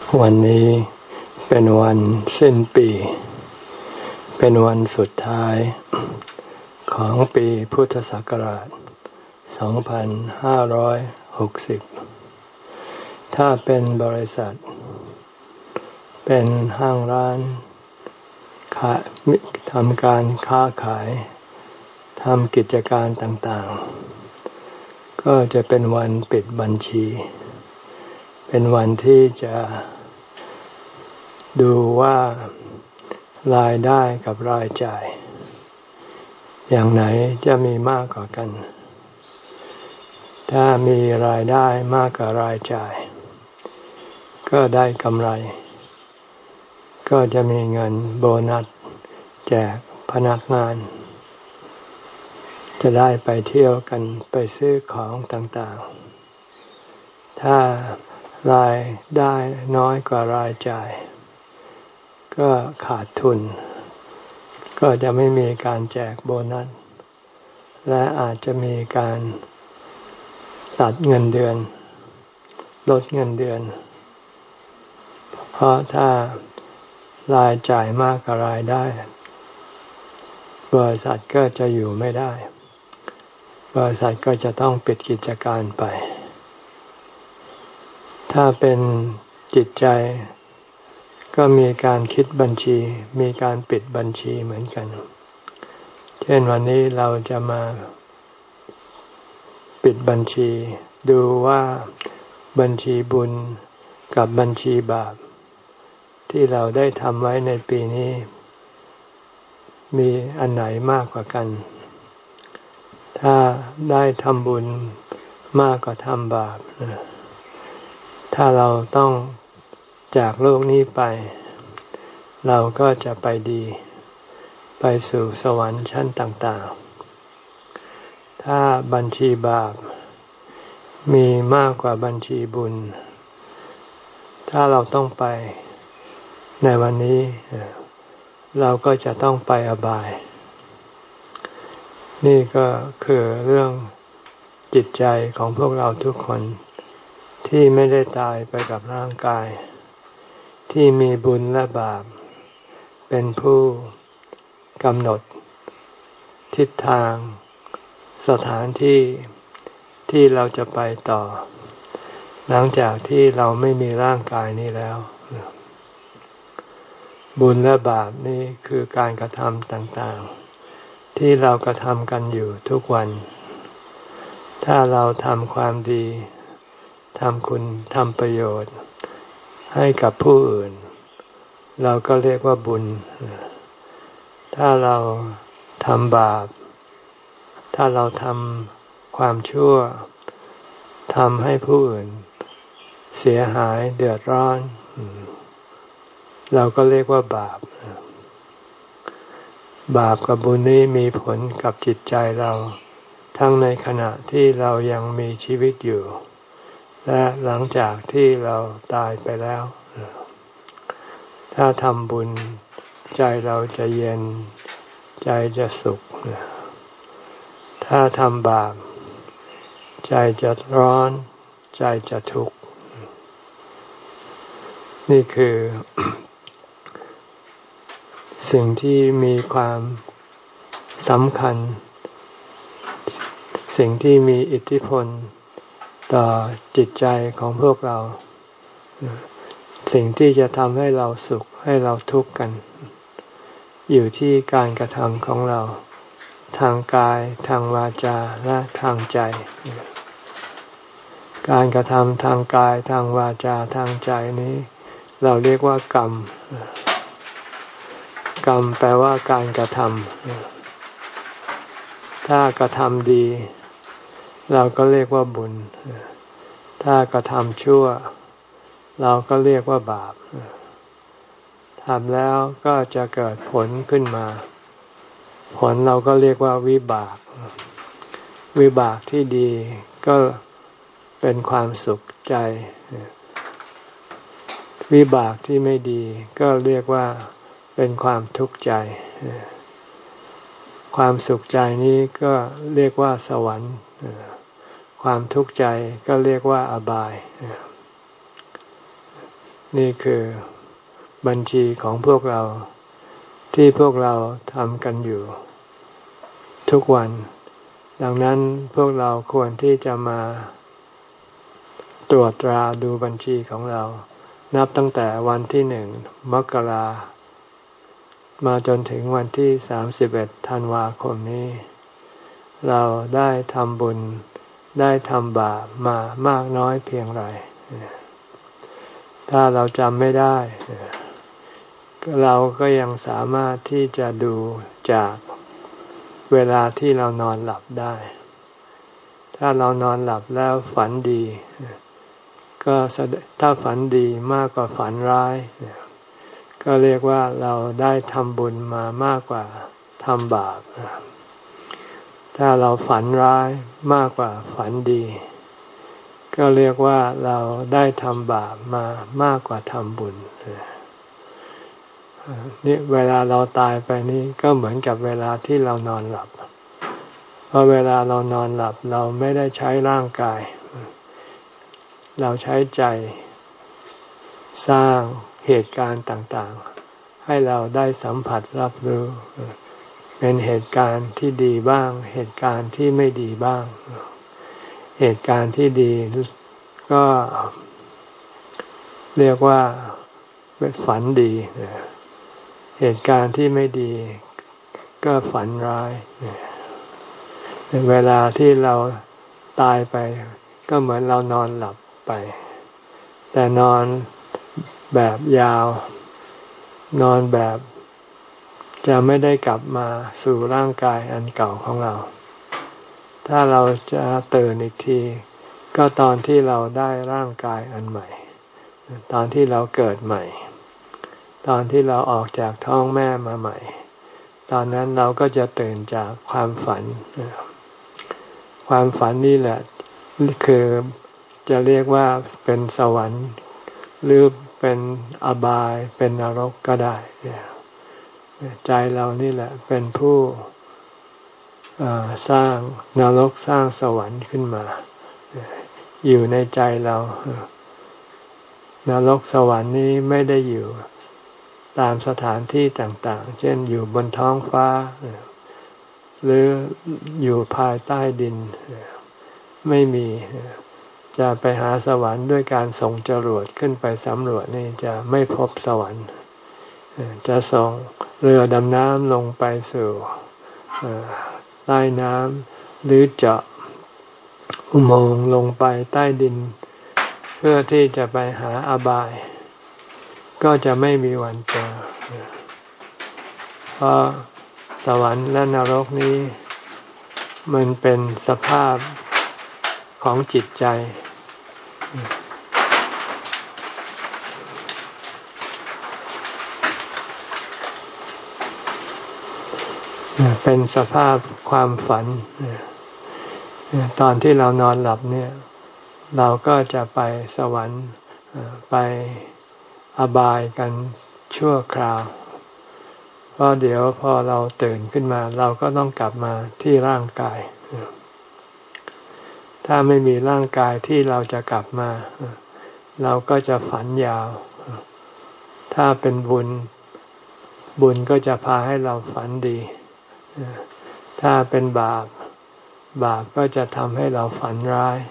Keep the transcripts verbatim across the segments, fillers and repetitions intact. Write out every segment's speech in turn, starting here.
วันนี้เป็นวันสิ้นปีเป็นวันสุดท้ายของปีพุทธศักราชสองพันห้าร้อยหกสิบถ้าเป็นบริษัทเป็นห้างร้านขายทำการค้าขายทำกิจการต่างๆก็จะเป็นวันปิดบัญชีเป็นวันที่จะดูว่ารายได้กับรายจ่ายอย่างไหนจะมีมากกว่ากันถ้ามีรายได้มากกว่ารายจ่ายก็ได้กำไรก็จะมีเงินโบนัสแจกพนักงานจะได้ไปเที่ยวกันไปซื้อของต่างๆถ้ารายได้น้อยกว่ารายจ่ายก็ขาดทุนก็จะไม่มีการแจกโบนัสและอาจจะมีการตัดเงินเดือนลดเงินเดือนเพราะถ้ารายจ่ายมากกว่ารายได้บริษัทก็จะอยู่ไม่ได้บริษัทก็จะต้องปิดกิจการไปถ้าเป็นจิตใจก็มีการคิดบัญชีมีการปิดบัญชีเหมือนกันเช่นวันนี้เราจะมาปิดบัญชีดูว่าบัญชีบุญกับบัญชีบาปที่เราได้ทำไว้ในปีนี้มีอันไหนมากกว่ากันถ้าได้ทำบุญมากกว่าทำบาปถ้าเราต้องจากโลกนี้ไปเราก็จะไปดีไปสู่สวรรค์ชั้นต่างๆถ้าบัญชีบาปมีมากกว่าบัญชีบุญถ้าเราต้องไปในวันนี้เราก็จะต้องไปอบายนี่ก็คือเรื่องจิตใจของพวกเราทุกคนที่ไม่ได้ตายไปกับร่างกายที่มีบุญและบาปเป็นผู้กำหนดทิศทางสถานที่ที่เราจะไปต่อหลังจากที่เราไม่มีร่างกายนี้แล้วบุญและบาปนี่คือการกระทำต่างๆที่เรากระทำกันอยู่ทุกวันถ้าเราทำความดีทำคุณทำประโยชน์ให้กับผู้อื่นเราก็เรียกว่าบุญถ้าเราทำบาปถ้าเราทำความชั่วทำให้ผู้อื่นเสียหายเดือดร้อนเราก็เรียกว่าบาปบาปกับบุญนี้มีผลกับจิตใจเราทั้งในขณะที่เรายังมีชีวิตอยู่และหลังจากที่เราตายไปแล้วถ้าทำบุญใจเราจะเย็นใจจะสุขถ้าทำบาปใจจะร้อนใจจะทุกข์นี่คือ สิ่งที่มีความสำคัญสิ่งที่มีอิทธิพลต่อจิตใจของพวกเราสิ่งที่จะทำให้เราสุขให้เราทุกข์กันอยู่ที่การกระทำของเราทางกายทางวาจาและทางใจการกระทำทางกายทางวาจาทางใจนี้เราเรียกว่ากรรมกรรมแปลว่าการกระทำถ้ากระทำดีเราก็เรียกว่าบุญถ้ากระทำชั่วเราก็เรียกว่าบาปทำแล้วก็จะเกิดผลขึ้นมาผลเราก็เรียกว่าวิบากวิบากที่ดีก็เป็นความสุขใจวิบากที่ไม่ดีก็เรียกว่าเป็นความทุกข์ใจความสุขใจนี้ก็เรียกว่าสวรรค์ความทุกข์ใจก็เรียกว่าอบายนี่คือบัญชีของพวกเราที่พวกเราทำกันอยู่ทุกวันดังนั้นพวกเราควรที่จะมาตรวจตราดูบัญชีของเรานับตั้งแต่วันที่หนึ่งมกรามาจนถึงวันที่สามสิบเอ็ดธันวาคมนี้เราได้ทำบุญได้ทำบาปมามากน้อยเพียงไรถ้าเราจำไม่ได้เราก็ยังสามารถที่จะดูจากเวลาที่เรานอนหลับได้ถ้าเรานอนหลับแล้วฝันดีก็ถ้าฝันดีมากกว่าฝันร้ายก็เรียกว่าเราได้ทำบุญมามากกว่าทำบาปถ้าเราฝันร้ายมากกว่าฝันดีก็เรียกว่าเราได้ทำบาปมามากกว่าทำบุญนี่เวลาเราตายไปนี่ก็เหมือนกับเวลาที่เรานอนหลับเพราะเวลาเรานอนหลับเราไม่ได้ใช้ร่างกายเราใช้ใจสร้างเหตุการณ์ต่างๆให้เราได้สัมผัสรับรู้เป็นเหตุการณ์ที่ดีบ้างเหตุการณ์ที่ไม่ดีบ้างเหตุการณ์ที่ดีก็เรียกว่าเป็นฝันดีเหตุการณ์ที่ไม่ดีก็ฝันร้ายเวลาที่เราตายไปก็เหมือนเรานอนหลับไปแต่นอนแบบยาวนอนแบบจะไม่ได้กลับมาสู่ร่างกายอันเก่าของเราถ้าเราจะตื่นอีกทีก็ตอนที่เราได้ร่างกายอันใหม่ตอนที่เราเกิดใหม่ตอนที่เราออกจากท้องแม่มาใหม่ตอนนั้นเราก็จะตื่นจากความฝันความฝันนี่แหละคือจะเรียกว่าเป็นสวรรค์หรือเป็นอบายเป็นนรกก็ได้ใจเรานี่แหละเป็นผู้สร้างนรกสร้างสวรรค์ขึ้นมาอยู่ในใจเรานรกสวรรค์นี้ไม่ได้อยู่ตามสถานที่ต่างๆเช่นอยู่บนท้องฟ้าหรืออยู่ภายใต้ดินไม่มีจะไปหาสวรรค์ด้วยการส่งจรวดขึ้นไปสำรวจนี่จะไม่พบสวรรค์จะส่งเรือดำน้ำลงไปสู่ใต้น้ำหรือเจาะอุโมงค์ลงไปใต้ดินเพื่อที่จะไปหาอบายก็จะไม่มีวันเจอเพราะสวรรค์และนรกนี้มันเป็นสภาพของจิตใจเป็นสภาพความฝันตอนที่เรานอนหลับเนี่ยเราก็จะไปสวรรค์ไปอบายกันชั่วคราวเพราะเดี๋ยวพอเราตื่นขึ้นมาเราก็ต้องกลับมาที่ร่างกายถ้าไม่มีร่างกายที่เราจะกลับมาเราก็จะฝันยาวถ้าเป็นบุญบุญก็จะพาให้เราฝันดีถ้าเป็นบาปบาปก็จะทำให้เราฝันร้าย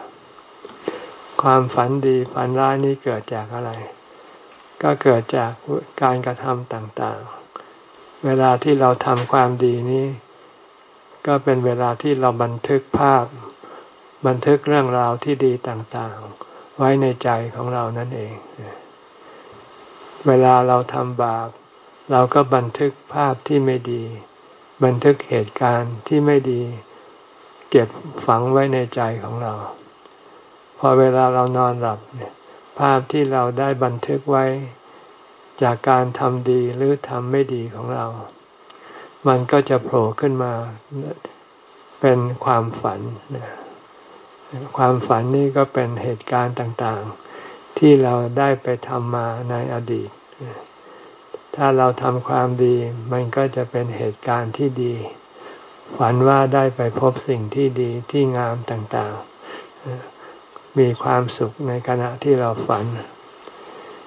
ความฝันดีฝันร้ายนี้เกิดจากอะไรก็เกิดจากการกระทำต่างๆเวลาที่เราทำความดีนี้ก็เป็นเวลาที่เราบันทึกภาพบันทึกเรื่องราวที่ดีต่างๆไว้ในใจของเรานั่นเองเวลาเราทำบาปเราก็บันทึกภาพที่ไม่ดีบันทึกเหตุการณ์ที่ไม่ดีเก็บฝังไว้ในใจของเราพอเวลาเรานอนหลับเนี่ยภาพที่เราได้บันทึกไว้จากการทำดีหรือทำไม่ดีของเรามันก็จะโผล่ขึ้นมาเป็นความฝันความฝันนี่ก็เป็นเหตุการณ์ต่างๆที่เราได้ไปทำมาในอดีตถ้าเราทำความดีมันก็จะเป็นเหตุการณ์ที่ดีฝันว่าได้ไปพบสิ่งที่ดีที่งามต่างๆมีความสุขในขณะที่เราฝัน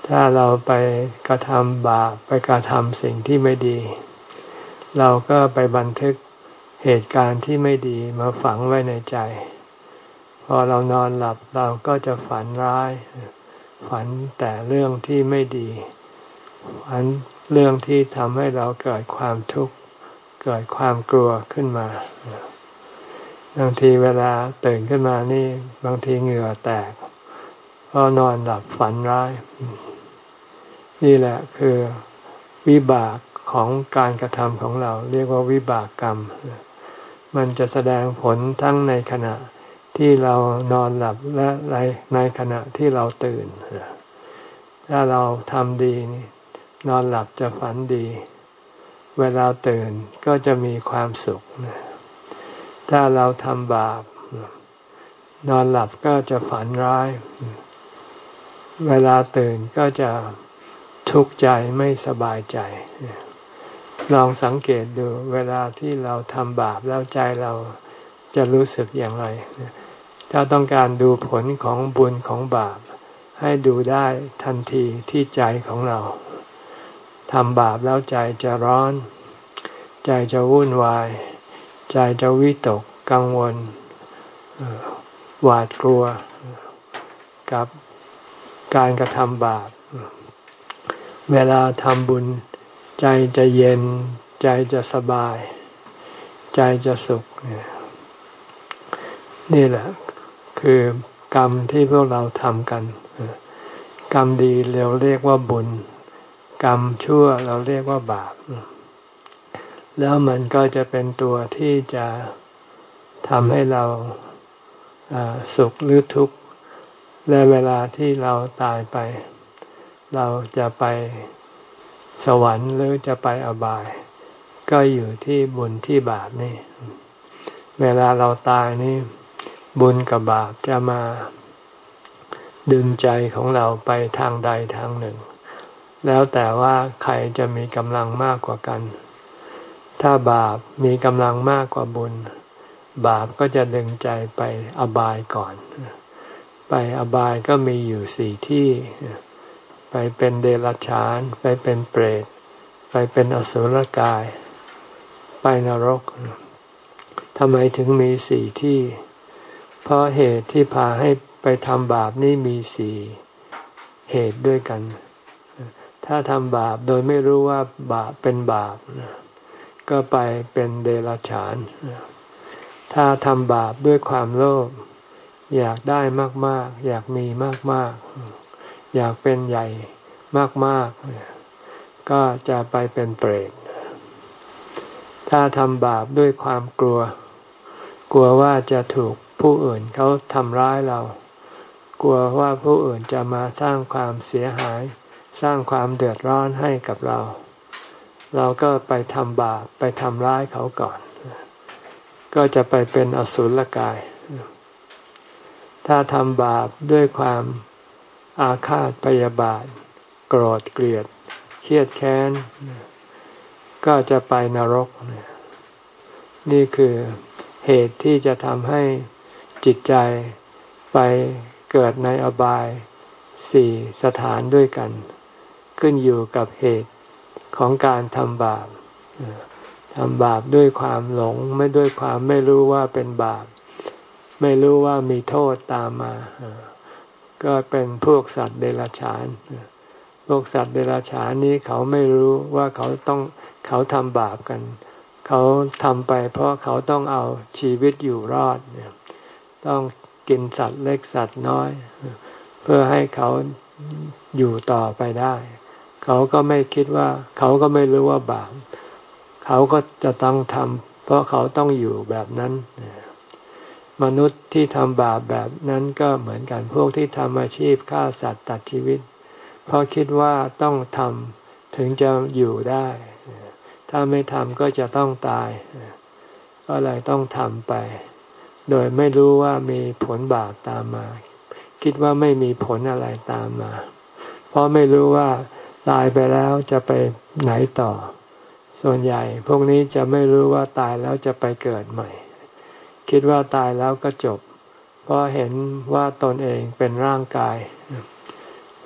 ถ้าเราไปกระทำบาปไปกระทำสิ่งที่ไม่ดีเราก็ไปบันทึกเหตุการณ์ที่ไม่ดีมาฝังไว้ในใจพอเรานอนหลับเราก็จะฝันร้ายฝันแต่เรื่องที่ไม่ดีฝันเรื่องที่ทำให้เราเกิดความทุกข์เกิดความกลัวขึ้นมาบางทีเวลาตื่นขึ้นมานี่บางทีเหงื่อแตกเพราะนอนหลับฝันร้ายนี่แหละคือวิบากของการกระทำของเราเรียกว่าวิบากกรรมมันจะแสดงผลทั้งในขณะที่เรานอนหลับและในขณะที่เราตื่นถ้าเราทำดีนอนหลับจะฝันดีเวลาตื่นก็จะมีความสุขถ้าเราทำบาปนอนหลับก็จะฝันร้ายเวลาตื่นก็จะทุกข์ใจไม่สบายใจลองสังเกตดูเวลาที่เราทำบาปแล้วใจเราจะรู้สึกอย่างไรถ้าต้องการดูผลของบุญของบาปให้ดูได้ทันทีที่ใจของเราทำบาปแล้วใจจะร้อนใจจะวุ่นวายใจจะวิตกกังวลหวาดกลัวกับการกระทำบาปเวลาทำบุญใจจะเย็นใจจะสบายใจจะสุขนี่แหละคือกรรมที่พวกเราทำกันกรรมดีเราเรียกว่าบุญกรรมชั่วเราเรียกว่าบาปแล้วมันก็จะเป็นตัวที่จะทำให้เราสุขหรือทุกข์และเวลาที่เราตายไปเราจะไปสวรรค์หรือจะไปอบายก็อยู่ที่บุญที่บาปนี่เวลาเราตายนี่บุญกับบาปจะมาดึงใจของเราไปทางใดทางหนึ่งแล้วแต่ว่าใครจะมีกำลังมากกว่ากันถ้าบาปมีกำลังมากกว่าบุญบาปก็จะดึงใจไปอบายก่อนไปอบายก็มีอยู่สี่ที่ไปเป็นเดรัจฉานไปเป็นเปรตไปเป็นอสุรกายไปนรกทำไมถึงมีสี่ที่เพราะเหตุที่พาให้ไปทำบาปนี่มีสี่เหตุด้วยกันถ้าทำบาปโดยไม่รู้ว่าบาปเป็นบาปก็ไปเป็นเดรัจฉานถ้าทำบาปด้วยความโลภอยากได้มากๆอยากมีมากๆอยากเป็นใหญ่มากๆก็จะไปเป็นเปรตถ้าทำบาปด้วยความกลัวกลัวว่าจะถูกผู้อื่นเขาทำร้ายเรากลัวว่าผู้อื่นจะมาสร้างความเสียหายสร้างความเดือดร้อนให้กับเราเราก็ไปทำบาปไปทำร้ายเขาก่อนก็จะไปเป็นอสุรกายถ้าทำบาปด้วยความอาฆาตพยาบาทโกรธเกลียดเครียดแค้นก็จะไปนรกนี่คือเหตุที่จะทำให้จิตใจไปเกิดในอบายสี่สถานด้วยกันขึ้นอยู่กับเหตุของการทำบาปทำบาปด้วยความหลงไม่ด้วยความไม่รู้ว่าเป็นบาปไม่รู้ว่ามีโทษตามมาก็เป็นพวกสัตว์เดรัจฉานพวกสัตว์เดรัจฉานนี้เขาไม่รู้ว่าเขาต้องเขาทำบาปกันเขาทำไปเพราะเขาต้องเอาชีวิตอยู่รอดต้องกินสัตว์เล็กสัตว์น้อยเพื่อให้เขาอยู่ต่อไปได้เขาก็ไม่คิดว่าเขาก็ไม่รู้ว่าบาปเขาก็จะต้องทำเพราะเขาต้องอยู่แบบนั้นมนุษย์ที่ทำบาปแบบนั้นก็เหมือนกันพวกที่ทำอาชีพฆ่าสัตว์ตัดชีวิตเพราะคิดว่าต้องทำถึงจะอยู่ได้ถ้าไม่ทำก็จะต้องตายก็เลยต้องทำไปโดยไม่รู้ว่ามีผลบาปตามมาคิดว่าไม่มีผลอะไรตามมาเพราะไม่รู้ว่าตายไปแล้วจะไปไหนต่อส่วนใหญ่พวกนี้จะไม่รู้ว่าตายแล้วจะไปเกิดใหม่คิดว่าตายแล้วก็จบเพราะเห็นว่าตนเองเป็นร่างกายพ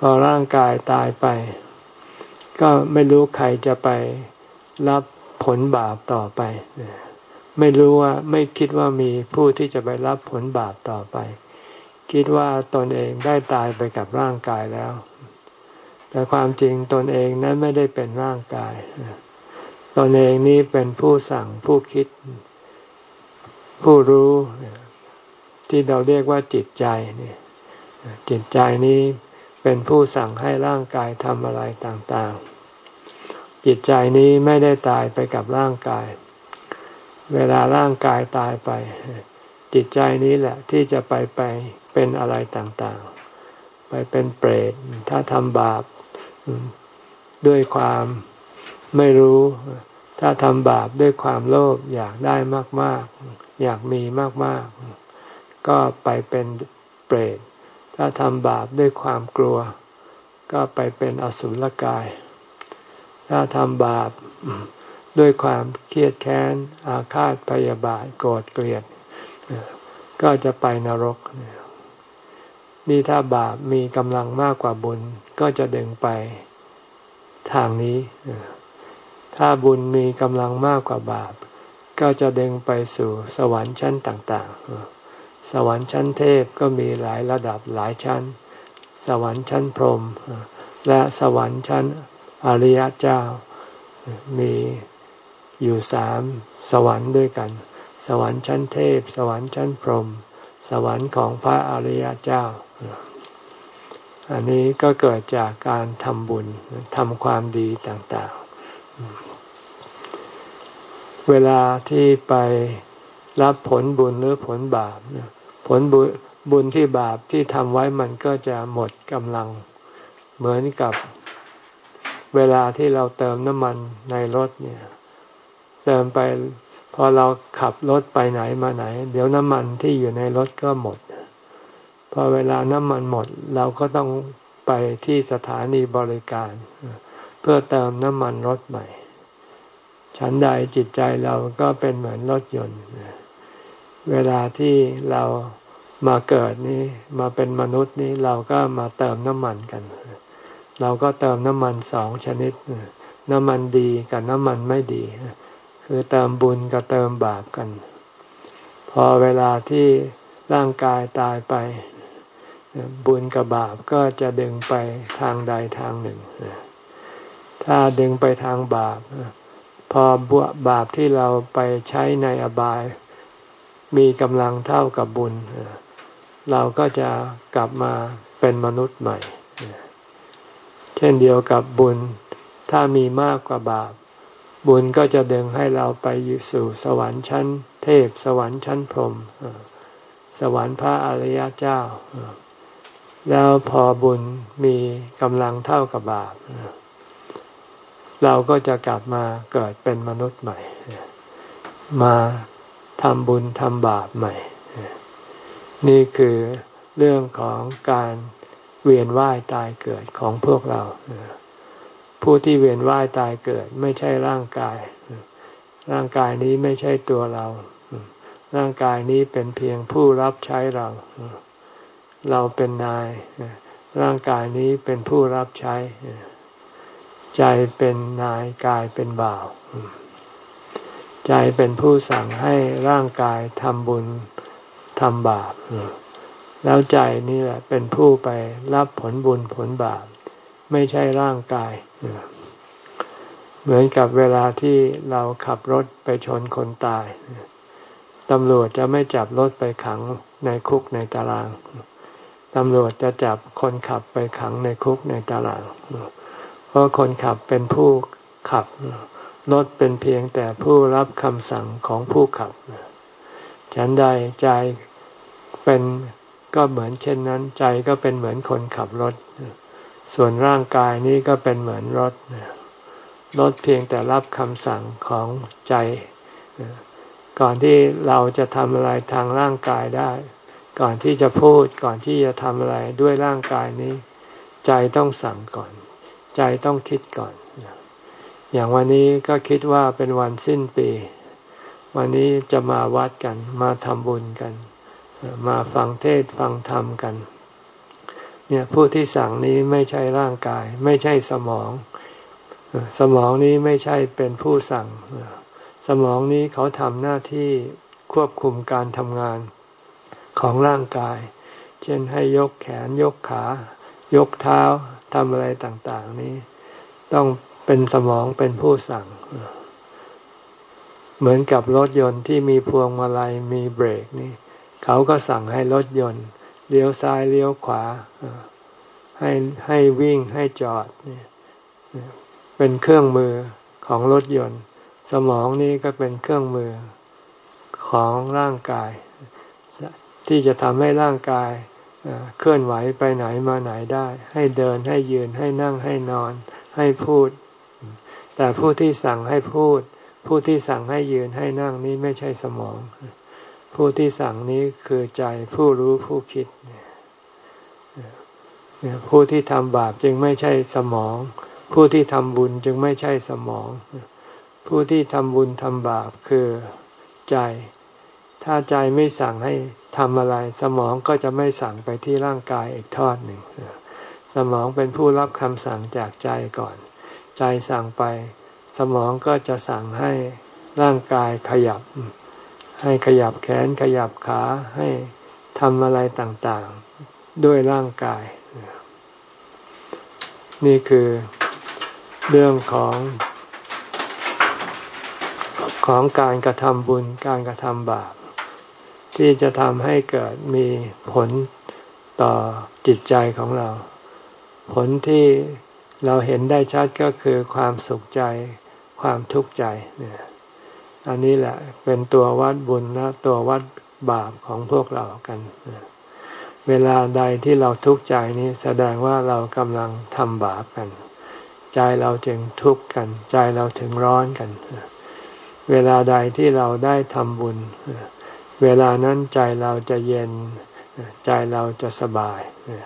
พอร่างกายตายไปก็ไม่รู้ใครจะไปรับผลบาปต่อไปไม่รู้ว่าไม่คิดว่ามีผู้ที่จะไปรับผลบาปต่อไปคิดว่าตนเองได้ตายไปกับร่างกายแล้วแต่ความจริงตนเองนั้นไม่ได้เป็นร่างกายตนเองนี้เป็นผู้สั่งผู้คิดผู้รู้ที่เราเรียกว่าจิตใจนี่จิตใจนี้เป็นผู้สั่งให้ร่างกายทำอะไรต่างๆจิตใจนี้ไม่ได้ตายไปกับร่างกายเวลาร่างกายตายไปจิตใจนี้แหละที่จะไปไปเป็นอะไรต่างๆไปเป็นเปรตถ้าทำบาปด้วยความไม่รู้ถ้าทำบาปด้วยความโลภอยากได้มากๆอยากมีมากๆก็ไปเป็นเปรตถ้าทำบาปด้วยความกลัวก็ไปเป็นอสุรกายถ้าทำบาปด้วยความเครียดแค้นอาฆาตพยาบาทโกรธเกลียดก็จะไปนรกนี่ถ้าบาปมีกำลังมากกว่าบุญก็จะดึงไปทางนี้ถ้าบุญมีกำลังมากกว่าบาปก็จะดึงไปสู่สวรรค์ชั้นต่างๆสวรรค์ชั้นเทพก็มีหลายระดับหลายชั้นสวรรค์ชั้นพรหมและสวรรค์ชั้นอริยเจ้ามีอยู่สามสวรรค์ด้วยกันสวรรค์ชั้นเทพสวรรค์ชั้นพรหมสวรรค์ของพระอริยเจ้าอันนี้ก็เกิดจากการทำบุญทำความดีต่างๆเวลาที่ไปรับผลบุญหรือผลบาปผลบุญบุญที่บาปที่ทำไว้มันก็จะหมดกำลังเหมือนกับเวลาที่เราเติมน้ำมันในรถเนี่ยเติมไปพอเราขับรถไปไหนมาไหนเดี๋ยวน้ำมันที่อยู่ในรถก็หมดพอเวลาน้ำมันหมดเราก็ต้องไปที่สถานีบริการเพื่อเติมน้ำมันรถใหม่ฉันใดจิตใจเราก็เป็นเหมือนรถยนต์เวลาที่เรามาเกิดนี้มาเป็นมนุษย์นี้เราก็มาเติมน้ำมันกันเราก็เติมน้ำมันสองชนิดน้ำมันดีกับน้ำมันไม่ดีคือเติมบุญกับเติมบาปกันพอเวลาที่ร่างกายตายไปบุญกับบาปก็จะดึงไปทางใดทางหนึ่งถ้าดึงไปทางบาปพอบาปที่เราไปใช้ในอบายมีกำลังเท่ากับบุญเราก็จะกลับมาเป็นมนุษย์ใหม่เช่นเดียวกับบุญถ้ามีมากกว่าบาปบุญก็จะดึงให้เราไปอยู่สู่สวรรค์ชั้นเทพสวรรค์ชั้นพรหมสวรรค์พระอริยเจ้าแล้วพอบุญมีกำลังเท่ากับบาปเราก็จะกลับมาเกิดเป็นมนุษย์ใหม่มาทำบุญทำบาปใหม่นี่คือเรื่องของการเวียนว่ายตายเกิดของพวกเราผู้ที่เวียนว่ายตายเกิดไม่ใช่ร่างกายร่างกายนี้ไม่ใช่ตัวเราร่างกายนี้เป็นเพียงผู้รับใช้เราเราเป็นนายร่างกายนี้เป็นผู้รับใช้ใจเป็นนายกายเป็นบ่าวใจเป็นผู้สั่งให้ร่างกายทำบุญทำบาปแล้วใจนี่แหละเป็นผู้ไปรับผลบุญผลบาปไม่ใช่ร่างกายเหมือนกับเวลาที่เราขับรถไปชนคนตายตำรวจจะไม่จับรถไปขังในคุกในตารางตำรวจจะจับคนขับไปขังในคุกในตารางเพราะคนขับเป็นผู้ขับรถเป็นเพียงแต่ผู้รับคำสั่งของผู้ขับฉันใดใจเป็นก็เหมือนเช่นนั้นใจก็เป็นเหมือนคนขับรถส่วนร่างกายนี้ก็เป็นเหมือนรถรถเพียงแต่รับคำสั่งของใจก่อนที่เราจะทำอะไรทางร่างกายได้ก่อนที่จะพูดก่อนที่จะทำอะไรด้วยร่างกายนี้ใจต้องสั่งก่อนใจต้องคิดก่อนอย่างวันนี้ก็คิดว่าเป็นวันสิ้นปีวันนี้จะมาวัดกันมาทำบุญกันมาฟังเทศน์ฟังธรรมกันเนี่ยผู้ที่สั่งนี้ไม่ใช่ร่างกายไม่ใช่สมองสมองนี้ไม่ใช่เป็นผู้สั่งสมองนี้เขาทำหน้าที่ควบคุมการทำงานของร่างกายเช่นให้ยกแขนยกขายกเท้าทำอะไรต่างๆนี้ต้องเป็นสมองเป็นผู้สั่งเหมือนกับรถยนต์ที่มีพวงมาลัยมีเบรกนี่เขาก็สั่งให้รถยนต์เลี้ยวซ้ายเลี้ยวขวาให้ให้วิ่งให้จอดนี่เป็นเครื่องมือของรถยนต์สมองนี่ก็เป็นเครื่องมือของร่างกายที่จะทำให้ร่างกายเคลื่อนไหวไปไหนมาไหนได้ให้เดินให้ยืนให้นั่งให้นอนให้พูดแต่ผู้ที่สั่งให้พูดผู้ที่สั่งให้ยืนให้นั่งนี้ไม่ใช่สมองผู้ที่สั่งนี้คือใจผู้รู้ผู้คิดผู้ที่ทำบาปจึงไม่ใช่สมองผู้ที่ทำบุญจึงไม่ใช่สมองผู้ที่ทำบุญทำบาปคือใจถ้าใจไม่สั่งให้ทำอะไรสมองก็จะไม่สั่งไปที่ร่างกายอีกทอดหนึ่งสมองเป็นผู้รับคำสั่งจากใจก่อนใจสั่งไปสมองก็จะสั่งให้ร่างกายขยับให้ขยับแขนขยับขาให้ทำอะไรต่างๆด้วยร่างกายนี่คือเรื่องของของการกระทำบุญการกระทำบาปที่จะทำให้เกิดมีผลต่อจิตใจของเราผลที่เราเห็นได้ชัดก็คือความสุขใจความทุกข์ใจเนี่ยอันนี้แหละเป็นตัววัดบุญและตัววัดบาปของพวกเรากันเวลาใดที่เราทุกข์ใจนี้แสดงว่าเรากำลังทำบาปกันใจเราจึงทุกข์กันใจเราถึงร้อนกันเวลาใดที่เราได้ทำบุญเวลานั้นใจเราจะเย็นใจเราจะสบาย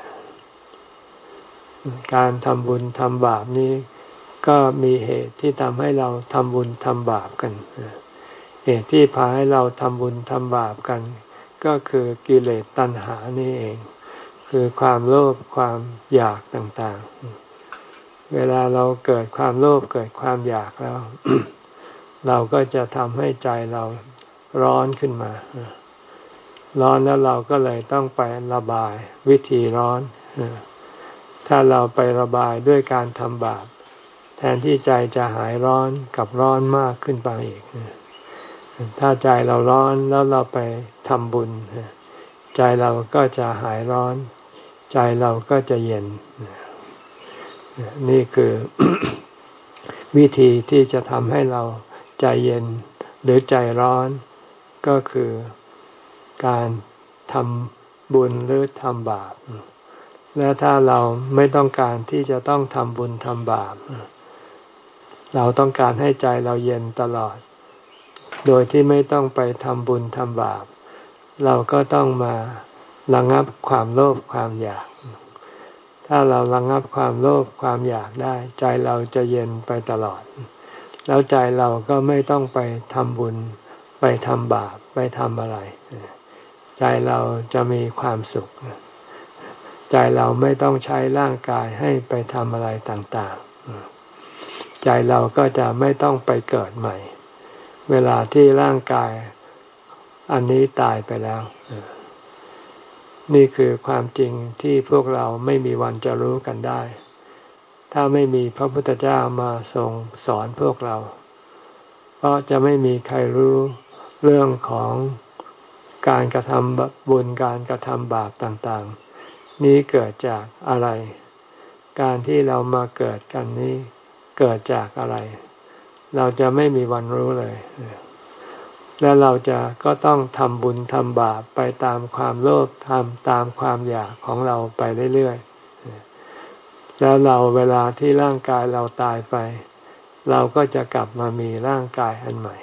การทำบุญทำบาปนี้ก็มีเหตุที่ทำให้เราทำบุญทำบาปกันเหตุที่พาให้เราทำบุญทำบาปกันก็คือกิเลสตัณหานี่เองคือความโลภความอยากต่างๆเวลาเราเกิดความโลภเกิดความอยากแล้ว เราก็จะทำให้ใจเราร้อนขึ้นมาร้อนแล้วเราก็เลยต้องไประบายวิธีร้อนถ้าเราไประบายด้วยการทำบาปแทนที่ใจจะหายร้อนกับร้อนมากขึ้นไปอีกถ้าใจเราร้อนแล้วเราไปทำบุญใจเราก็จะหายร้อนใจเราก็จะเย็นนี่คือ วิธีที่จะทำให้เราใจเย็นหรือใจร้อนก็คือการทำบุญหรือทำบาปและถ้าเราไม่ต้องการที่จะต้องทำบุญทำบาปเราต้องการให้ใจเราเย็นตลอดโดยที่ไม่ต้องไปทำบุญทำบาปเราก็ต้องมาระงับความโลภความอยากถ้าเราระงับความโลภความอยากได้ใจเราจะเย็นไปตลอดแล้วใจเราก็ไม่ต้องไปทำบุญไปทำบาปไปทำอะไรใจเราจะมีความสุขใจเราไม่ต้องใช้ร่างกายให้ไปทำอะไรต่างๆใจเราก็จะไม่ต้องไปเกิดใหม่เวลาที่ร่างกายอันนี้ตายไปแล้วนี่คือความจริงที่พวกเราไม่มีวันจะรู้กันได้ถ้าไม่มีพระพุทธเจ้ามาทรงสอนพวกเราเพราะจะไม่มีใครรู้เรื่องของการกระทำบุญการกระทำบาปต่างๆนี้เกิดจากอะไรการที่เรามาเกิดกันนี้เกิดจากอะไรเราจะไม่มีวันรู้เลยและเราจะก็ต้องทำบุญทำบาปไปตามความโลภทำตามความอยากของเราไปเรื่อยๆแล้วเราเวลาที่ร่างกายเราตายไปเราก็จะกลับมามีร่างกายอันใหม่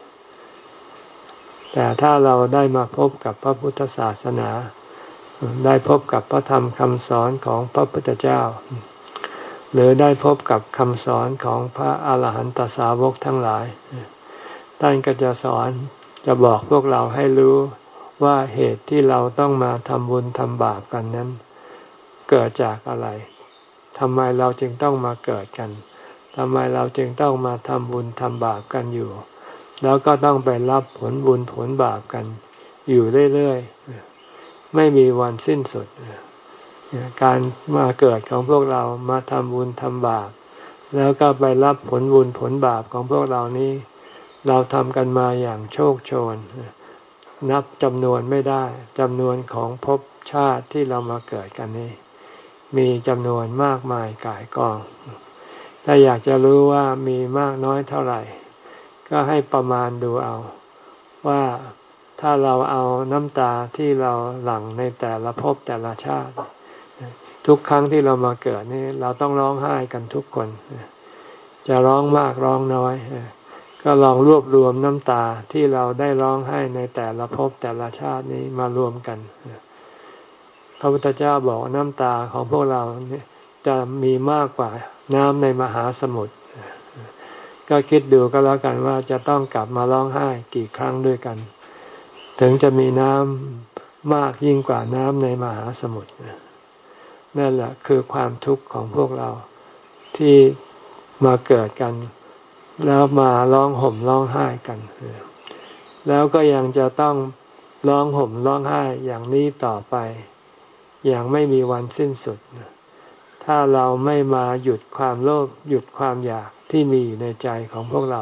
แต่ถ้าเราได้มาพบกับพระพุทธศาสนาได้พบกับพระธรรมคำสอนของพระพุทธเจ้าหรือได้พบกับคำสอนของพระอาหารหันตสาวกทั้งหลายท่านก็จะสอนจะบอกพวกเราให้รู้ว่าเหตุที่เราต้องมาทำบุญทำบาปกันนั้นเกิดจากอะไรทำไมเราจึงต้องมาเกิดกันทำไมเราจึงต้องมาทำบุญทำบาปกันอยู่แล้วก็ต้องไปรับผลบุญผลบาปกันอยู่เรื่อยๆไม่มีวันสิ้นสุดการมาเกิดของพวกเรามาทำบุญทำบาปแล้วก็ไปรับผลบุญผลบาปของพวกเรานี้เราทำกันมาอย่างโชคโชนนับจำนวนไม่ได้จำนวนของภพชาติที่เรามาเกิดกันนี้มีจำนวนมากมายก่ายกองถ้าอยากจะรู้ว่ามีมากน้อยเท่าไหร่ก็ให้ประมาณดูเอาว่าถ้าเราเอาน้ำตาที่เราหลั่งในแต่ละภพแต่ละชาติทุกครั้งที่เรามาเกิดนี่เราต้องร้องไห้กันทุกคนจะร้องมากร้องน้อยก็ลองรวบรวมน้ำตาที่เราได้ร้องไห้ในแต่ละภพแต่ละชาตินี้มารวมกันพระพุทธเจ้าบอกน้ำตาของพวกเราเนี่ยจะมีมากกว่าน้ำในมหาสมุทรก็คิดดูก็แล้วกันว่าจะต้องกลับมาร้องไห้กี่ครั้งด้วยกันถึงจะมีน้ำมากยิ่งกว่าน้ำในมหาสมุทรนั่นแหละคือความทุกข์ของพวกเราที่มาเกิดกันแล้วมาร้องห่มร้องไห้กันแล้วก็ยังจะต้องร้องห่มร้องไห้อย่างนี้ต่อไปอย่างไม่มีวันสิ้นสุดถ้าเราไม่มาหยุดความโลภหยุดความอยากที่มีอยู่ในใจของพวกเรา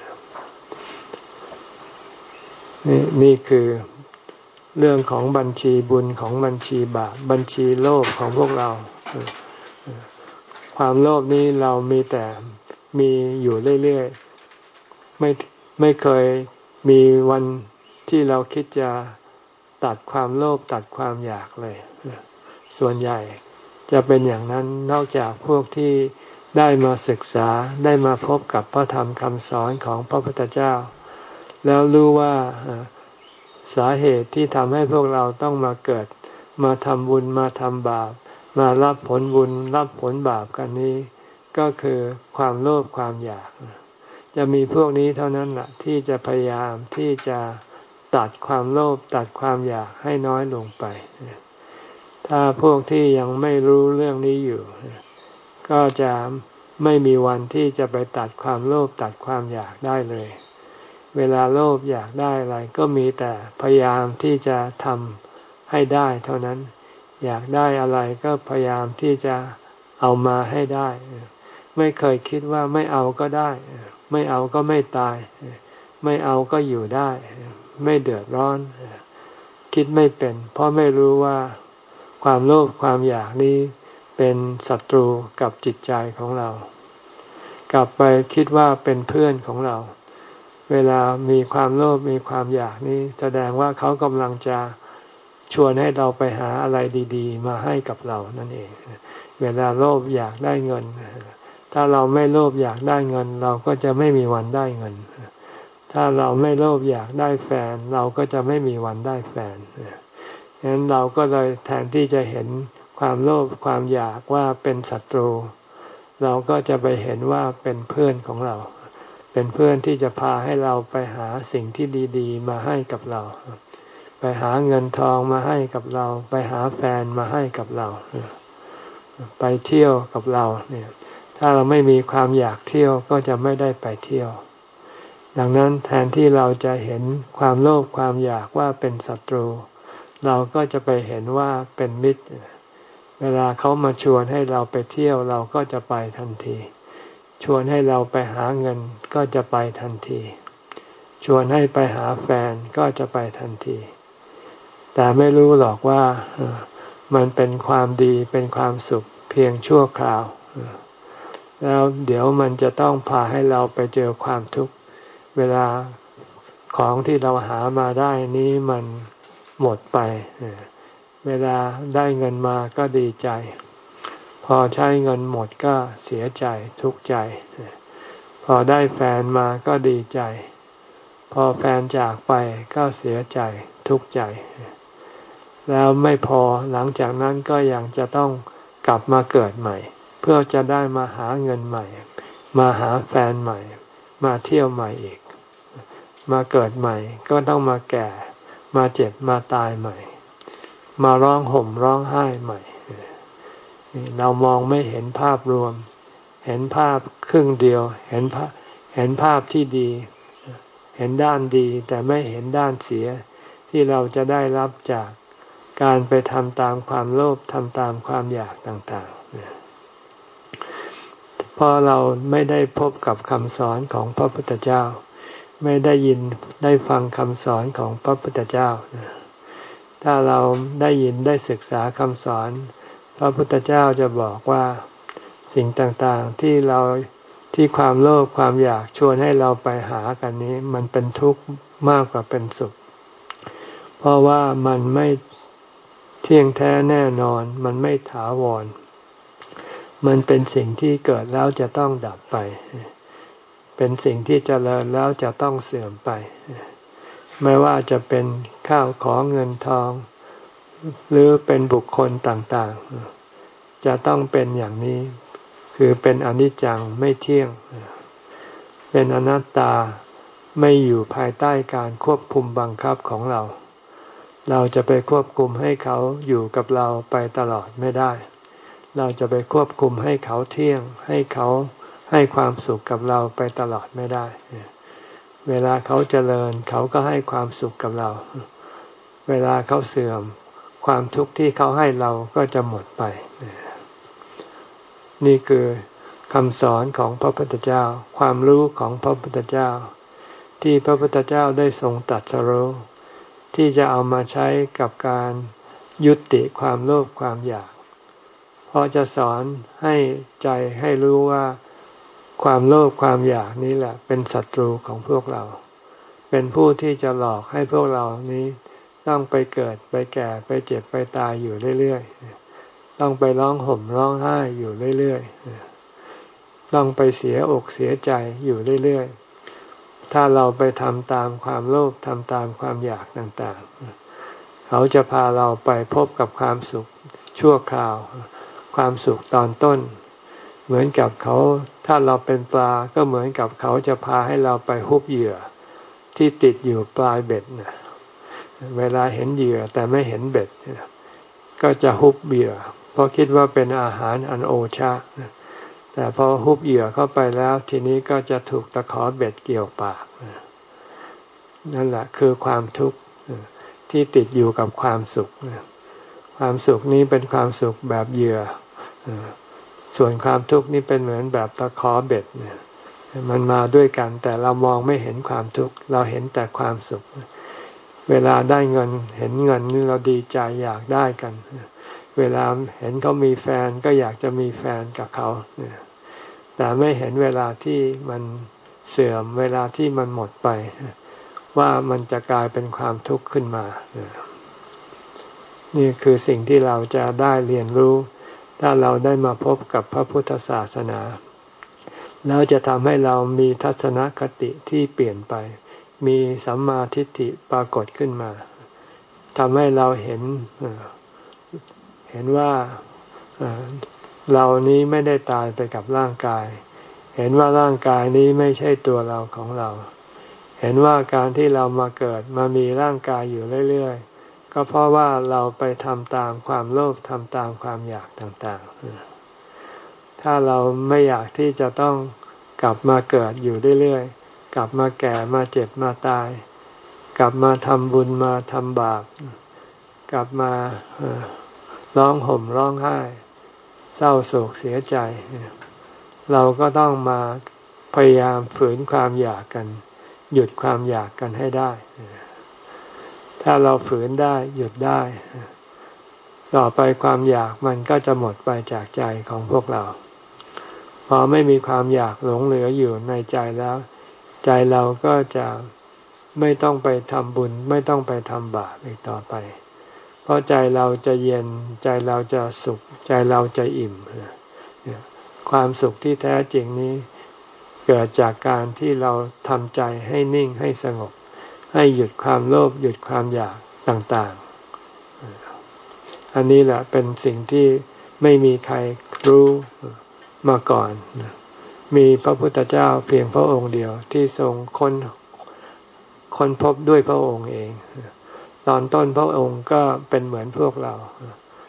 นี่นี่คือเรื่องของบัญชีบุญของบัญชีบาปบัญชีโลภของพวกเราความโลภนี้เรามีแต่มีอยู่เรื่อยๆไม่ไม่เคยมีวันที่เราคิดจะตัดความโลภตัดความอยากเลยส่วนใหญ่จะเป็นอย่างนั้นนอกจากพวกที่ได้มาศึกษาได้มาพบกับพระธรรมคำสอนของพระพุทธเจ้าแล้วรู้ว่าสาเหตุที่ทำให้พวกเราต้องมาเกิดมาทำบุญมาทำบาปมารับผลบุญรับผลบาปกันนี้ก็คือความโลภความอยากจะมีพวกนี้เท่านั้นแหละที่จะพยายามที่จะตัดความโลภตัดความอยากให้น้อยลงไปถ้าพวกที่ยังไม่รู้เรื่องนี้อยู่ก็จะไม่มีวันที่จะไปตัดความโลภตัดความอยากได้เลยเวลาโลภอยากได้อะไรก็มีแต่พยายามที่จะทำให้ได้เท่านั้นอยากได้อะไรก็พยายามที่จะเอามาให้ได้ไม่เคยคิดว่าไม่เอาก็ได้ไม่เอาก็ไม่ตายไม่เอาก็อยู่ได้ไม่เดือดร้อนคิดไม่เป็นเพราะไม่รู้ว่าความโลภความอยากนี้เป็นศัตรูกับจิตใจของเรากลับไปคิดว่าเป็นเพื่อนของเราเวลามีความโลภมีความอยากนี้แสดงว่าเขากำลังจะชวนให้เราไปหาอะไรดีๆมาให้กับเรานั่นเองเวลาโลภอยากได้เงินถ้าเราไม่โลภอยากได้เงินเราก็จะไม่มีวันได้เงินถ้าเราไม่โลภอยากได้แฟนเราก็จะไม่มีวันได้แฟนฉะนั้นเราก็เลยแทนที่จะเห็นความโลภความอยากว่าเป็นศัตรูเราก็จะไปเห็นว่าเป็นเพื่อนของเราเป็นเพื่อนที่จะพาให้เราไปหาสิ่งที่ดีๆมาให้กับเราไปหาเงินทองมาให้กับเราไปหาแฟนมาให้กับเราไปเที่ยวกับเราเนี่ยถ้าเราไม่มีความอยากเที่ยวก็จะไม่ได้ไปเที่ยวดังนั้นแทนที่เราจะเห็นความโลภความอยากว่าเป็นศัตรูเราก็จะไปเห็นว่าเป็นมิตรเวลาเขามาชวนให้เราไปเที่ยวเราก็จะไปทันทีชวนให้เราไปหาเงินก็จะไปทันทีชวนให้ไปหาแฟนก็จะไปทันทีแต่ไม่รู้หรอกว่ามันเป็นความดีเป็นความสุขเพียงชั่วคราวแล้วเดี๋ยวมันจะต้องพาให้เราไปเจอความทุกข์เวลาของที่เราหามาได้นี้มันหมดไปเวลาได้เงินมาก็ดีใจพอใช้เงินหมดก็เสียใจทุกข์ใจพอได้แฟนมาก็ดีใจพอแฟนจากไปก็เสียใจทุกข์ใจแล้วไม่พอหลังจากนั้นก็ยังจะต้องกลับมาเกิดใหม่เพื่อจะได้มาหาเงินใหม่มาหาแฟนใหม่มาเที่ยวใหม่อีกมาเกิดใหม่ก็ต้องมาแก่มาเจ็บมาตายใหม่มาร้องห่มร้องไห้ใหม่เรามองไม่เห็นภาพรวมเห็นภาพครึ่งเดียวเห็นภาพเห็นภาพที่ดีเห็นด้านดีแต่ไม่เห็นด้านเสียที่เราจะได้รับจากการไปทำตามความโลภทำตามความอยากต่างๆเพราะเราไม่ได้พบกับคำสอนของพระพุทธเจ้าไม่ได้ยินได้ฟังคำสอนของพระพุทธเจ้าถ้าเราได้ยินได้ศึกษาคำสอนพระพุทธเจ้าจะบอกว่าสิ่งต่างๆที่เราที่ความโลภความอยากชวนให้เราไปหากันนี้มันเป็นทุกข์มากกว่าเป็นสุขเพราะว่ามันไม่เที่ยงแท้แน่นอนมันไม่ถาวรมันเป็นสิ่งที่เกิดแล้วจะต้องดับไปเป็นสิ่งที่เจริญแล้วจะต้องเสื่อมไปไม่ว่าจะเป็นข้าวของเงินทองหรือเป็นบุคคลต่างๆจะต้องเป็นอย่างนี้คือเป็นอนิจจังไม่เที่ยงเป็นอนัตตาไม่อยู่ภายใต้การควบคุมบังคับของเราเราจะไปควบคุมให้เขาอยู่กับเราไปตลอดไม่ได้เราจะไปควบคุมให้เขาเที่ยงให้เขาให้ความสุขกับเราไปตลอดไม่ได้เวลาเขาเจริญเขาก็ให้ความสุขกับเราเวลาเขาเสื่อมความทุกข์ที่เขาให้เราก็จะหมดไปนี่คือคำสอนของพระพุทธเจ้าความรู้ของพระพุทธเจ้าที่พระพุทธเจ้าได้ทรงตรัสรู้ที่จะเอามาใช้กับการยุติความโลภความอยากเพราะจะสอนให้ใจให้รู้ว่าความโลภความอยากนี้แหละเป็นศัตรูของพวกเราเป็นผู้ที่จะหลอกให้พวกเรานี้ต้องไปเกิดไปแก่ไปเจ็บไปตายอยู่เรื่อยๆต้องไปร้องห่มร้องไห้อยู่เรื่อยๆต้องไปเสียอกเสียใจอยู่เรื่อยๆถ้าเราไปทำตามความโลภทำตามความอยากต่างๆเขาจะพาเราไปพบกับความสุขชั่วคราวความสุขตอนต้นเหมือนกับเขาถ้าเราเป็นปลาก็เหมือนกับเขาจะพาให้เราไปฮุบเหยื่อที่ติดอยู่ปลายเบ็ดนะเวลาเห็นเหยื่อแต่ไม่เห็นเบ็ดก็จะฮุบเหยื่อเพราะคิดว่าเป็นอาหารอันโอชะแต่พอฮุบเหยื่อเข้าไปแล้วทีนี้ก็จะถูกตะขอเบ็ดเกี่ยวปากนั่นแหละคือความทุกข์ที่ติดอยู่กับความสุขความสุขนี้เป็นความสุขแบบเหยื่อส่วนความทุกข์นี่เป็นเหมือนแบบตะขอเบ็ดเนี่ยมันมาด้วยกันแต่เรามองไม่เห็นความทุกข์เราเห็นแต่ความสุขเวลาได้เงินเห็นเงินนี่เราดีใจอยากได้กันเวลาเห็นเขามีแฟนก็อยากจะมีแฟนกับเขาแต่ไม่เห็นเวลาที่มันเสื่อมเวลาที่มันหมดไปว่ามันจะกลายเป็นความทุกข์ขึ้นมานี่คือสิ่งที่เราจะได้เรียนรู้ถ้าเราได้มาพบกับพระพุทธศาสนาแล้วจะทำให้เรามีทัศนคติที่เปลี่ยนไปมีสัมมาทิฏฐิปรากฏขึ้นมาทำให้เราเห็นเห็นว่าเรานี้ไม่ได้ตายไปกับร่างกายเห็นว่าร่างกายนี้ไม่ใช่ตัวเราของเราเห็นว่าการที่เรามาเกิดมามีร่างกายอยู่เรื่อยๆก็เพราะว่าเราไปทำตามความโลภทำตามความอยากต่างๆถ้าเราไม่อยากที่จะต้องกลับมาเกิดอยู่เรื่อยๆกลับมาแก่มาเจ็บมาตายกลับมาทำบุญมาทำบาปกลับมาร้องห่มร้องไห้เศร้าโศกเสียใจเราก็ต้องมาพยายามฝืนความอยากกันหยุดความอยากกันให้ได้ถ้าเราฝืนได้หยุดได้ต่อไปความอยากมันก็จะหมดไปจากใจของพวกเราพอไม่มีความอยากหลงเหลืออยู่ในใจแล้วใจเราก็จะไม่ต้องไปทำบุญไม่ต้องไปทำบาปอีกต่อไปเพราะใจเราจะเย็นใจเราจะสุขใจเราจะอิ่มความสุขที่แท้จริงนี้เกิดจากการที่เราทำใจให้นิ่งให้สงบให้หยุดความโลภหยุดความอยากต่างๆอันนี้แหละเป็นสิ่งที่ไม่มีใครรู้มาก่อนมีพระพุทธเจ้าเพียงพระองค์เดียวที่ทรงค้นค้นพบด้วยพระองค์เองตอนต้นพระองค์ก็เป็นเหมือนพวกเรา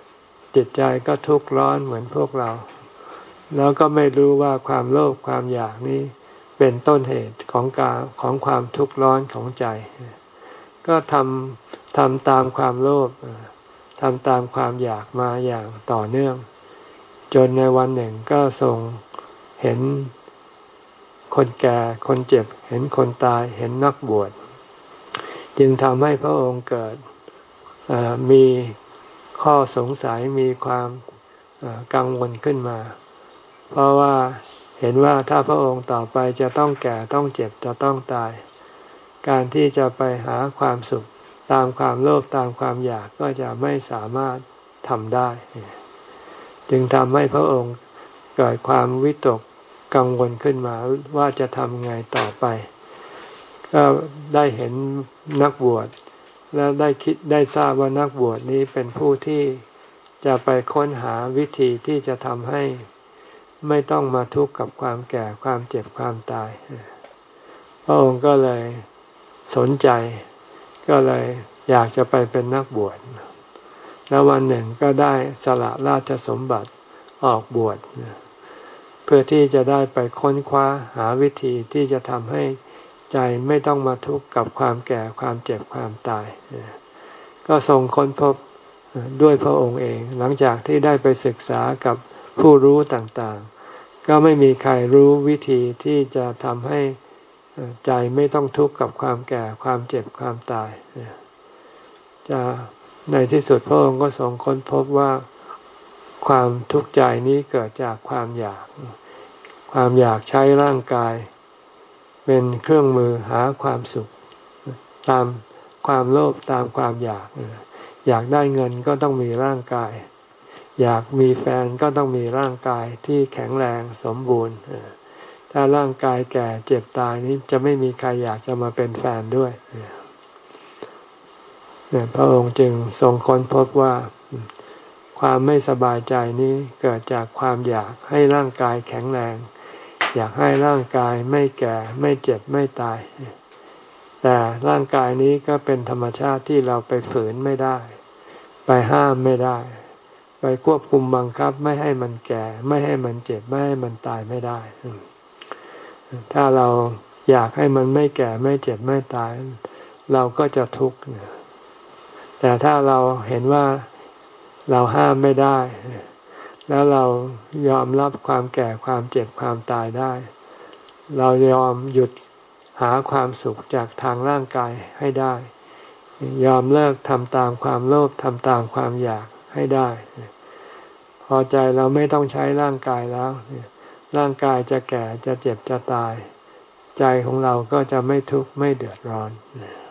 จิตใจก็ทุกข์ร้อนเหมือนพวกเราแล้วก็ไม่รู้ว่าความโลภความอยากนี้เป็นต้นเหตุของการของความทุกข์ร้อนของใจก็ทำทำตามความโลภทำตามความอยากมาอย่างต่อเนื่องจนในวันหนึ่งก็ทรงเห็นคนแก่คนเจ็บเห็นคนตายเห็นนักบวชจึงทำให้พระองค์เกิดมีข้อสงสัยมีความกังวลขึ้นมาเพราะว่าเห็นว่าถ้าพระองค์ต่อไปจะต้องแก่ต้องเจ็บจะต้องตายการที่จะไปหาความสุขตามความโลภตามความอยากก็จะไม่สามารถทำได้จึงทำให้พระองค์เกิดความวิตกกังวลขึ้นมาว่าจะทำไงต่อไปก็ได้เห็นนักบวชแล้วได้คิดได้ทราบว่านักบวชนี้เป็นผู้ที่จะไปค้นหาวิธีที่จะทำให้ไม่ต้องมาทุกข์กับความแก่ความเจ็บความตายพระองค์ก็เลยสนใจก็เลยอยากจะไปเป็นนักบวชแล้ววันหนึ่งก็ได้สละราชสมบัติออกบวชเพื่อที่จะได้ไปค้นคว้าหาวิธีที่จะทำให้ใจไม่ต้องมาทุกข์กับความแก่ความเจ็บความตายก็ทรงค้นพบด้วยพระองค์เองหลังจากที่ได้ไปศึกษากับผู้รู้ต่างๆก็ไม่มีใครรู้วิธีที่จะทำให้ใจไม่ต้องทุกข์กับความแก่ความเจ็บความตายจะในที่สุดพระองค์ก็ทรงค้นพบว่าความทุกข์ใจนี้เกิดจากความอยากความอยากใช้ร่างกายเป็นเครื่องมือหาความสุขตามความโลภตามความอยากอยากได้เงินก็ต้องมีร่างกายอยากมีแฟนก็ต้องมีร่างกายที่แข็งแรงสมบูรณ์ถ้าร่างกายแก่เจ็บตายนี้จะไม่มีใครอยากจะมาเป็นแฟนด้วยพระองค์จึงทรงค้นพบว่าความไม่สบายใจนี้เกิดจากความอยากให้ร่างกายแข็งแรงอยากให้ร่างกายไม่แก่ไม่เจ็บไม่ตายแต่ร่างกายนี้ก็เป็นธรรมชาติที่เราไปฝืนไม่ได้ไปห้ามไม่ได้ไปควบคุมบังคับไม่ให้มันแก่ไม่ให้มันเจ็บไม่ให้มันตายไม่ได้ถ้าเราอยากให้มันไม่แก่ไม่เจ็บไม่ตายเราก็จะทุกข์แต่ถ้าเราเห็นว่าเราห้ามไม่ได้แล้วเรายอมรับความแก่ความเจ็บความตายได้เรายอมหยุดหาความสุขจากทางร่างกายให้ได้ยอมเลิกทำตามความโลภทำตามความอยากให้ได้พอใจเราไม่ต้องใช้ร่างกายแล้วร่างกายจะแก่จะเจ็บจะตายใจของเราก็จะไม่ทุกข์ไม่เดือดร้อน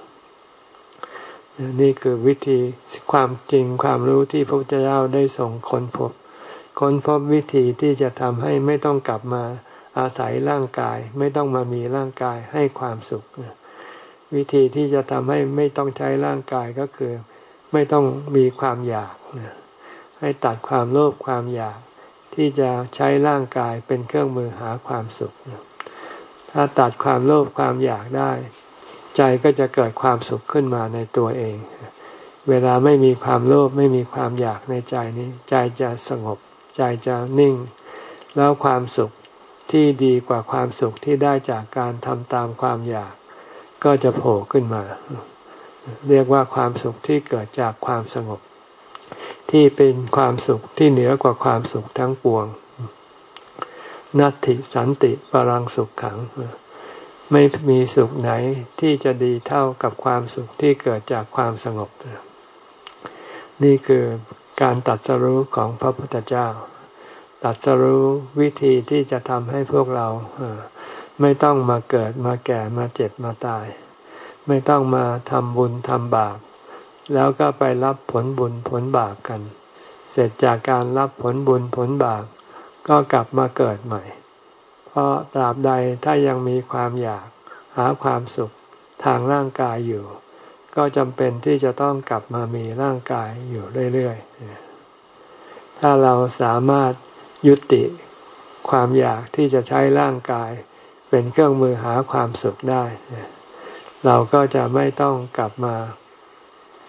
นี่คือวิธีความจริงความรู้ที่พระพุทธเจ้าได้ส่งค้นพบค้นพบวิธีที่จะทำให้ไม่ต้องกลับมาอาศัยร่างกายไม่ต้องมามีร่างกายให้ความสุขวิธีที่จะทำให้ไม่ต้องใช้ร่างกายก็คือไม่ต้องมีความอยากให้ตัดความโลภความอยากที่จะใช้ร่างกายเป็นเครื่องมือหาความสุขถ้าตัดความโลภความอยากได้ใจก็จะเกิดความสุขขึ้นมาในตัวเองเวลาไม่มีความโลภไม่มีความอยากในใจนี้ใจจะสงบใจจะนิ่งแล้วความสุขที่ดีกว่าความสุขที่ได้จากการทำตามความอยากก็จะโผล่ขึ้นมาเรียกว่าความสุขที่เกิดจากความสงบที่เป็นความสุขที่เหนือกว่าความสุขทั้งปวงนัตถิสันติปรังสุขขังไม่มีสุขไหนที่จะดีเท่ากับความสุขที่เกิดจากความสงบนี่คือการตรัสรู้ของพระพุทธเจ้าตรัสรู้วิธีที่จะทำให้พวกเราไม่ต้องมาเกิดมาแก่มาเจ็บมาตายไม่ต้องมาทำบุญทำบาปแล้วก็ไปรับผลบุญผลบาปกันเสร็จจากการรับผลบุญผลบาปก็กลับมาเกิดใหม่เพราะตราบใดถ้ายังมีความอยากหาความสุขทางร่างกายอยู่ก็จำเป็นที่จะต้องกลับมามีร่างกายอยู่เรื่อยๆถ้าเราสามารถยุติความอยากที่จะใช้ร่างกายเป็นเครื่องมือหาความสุขได้เราก็จะไม่ต้องกลับมา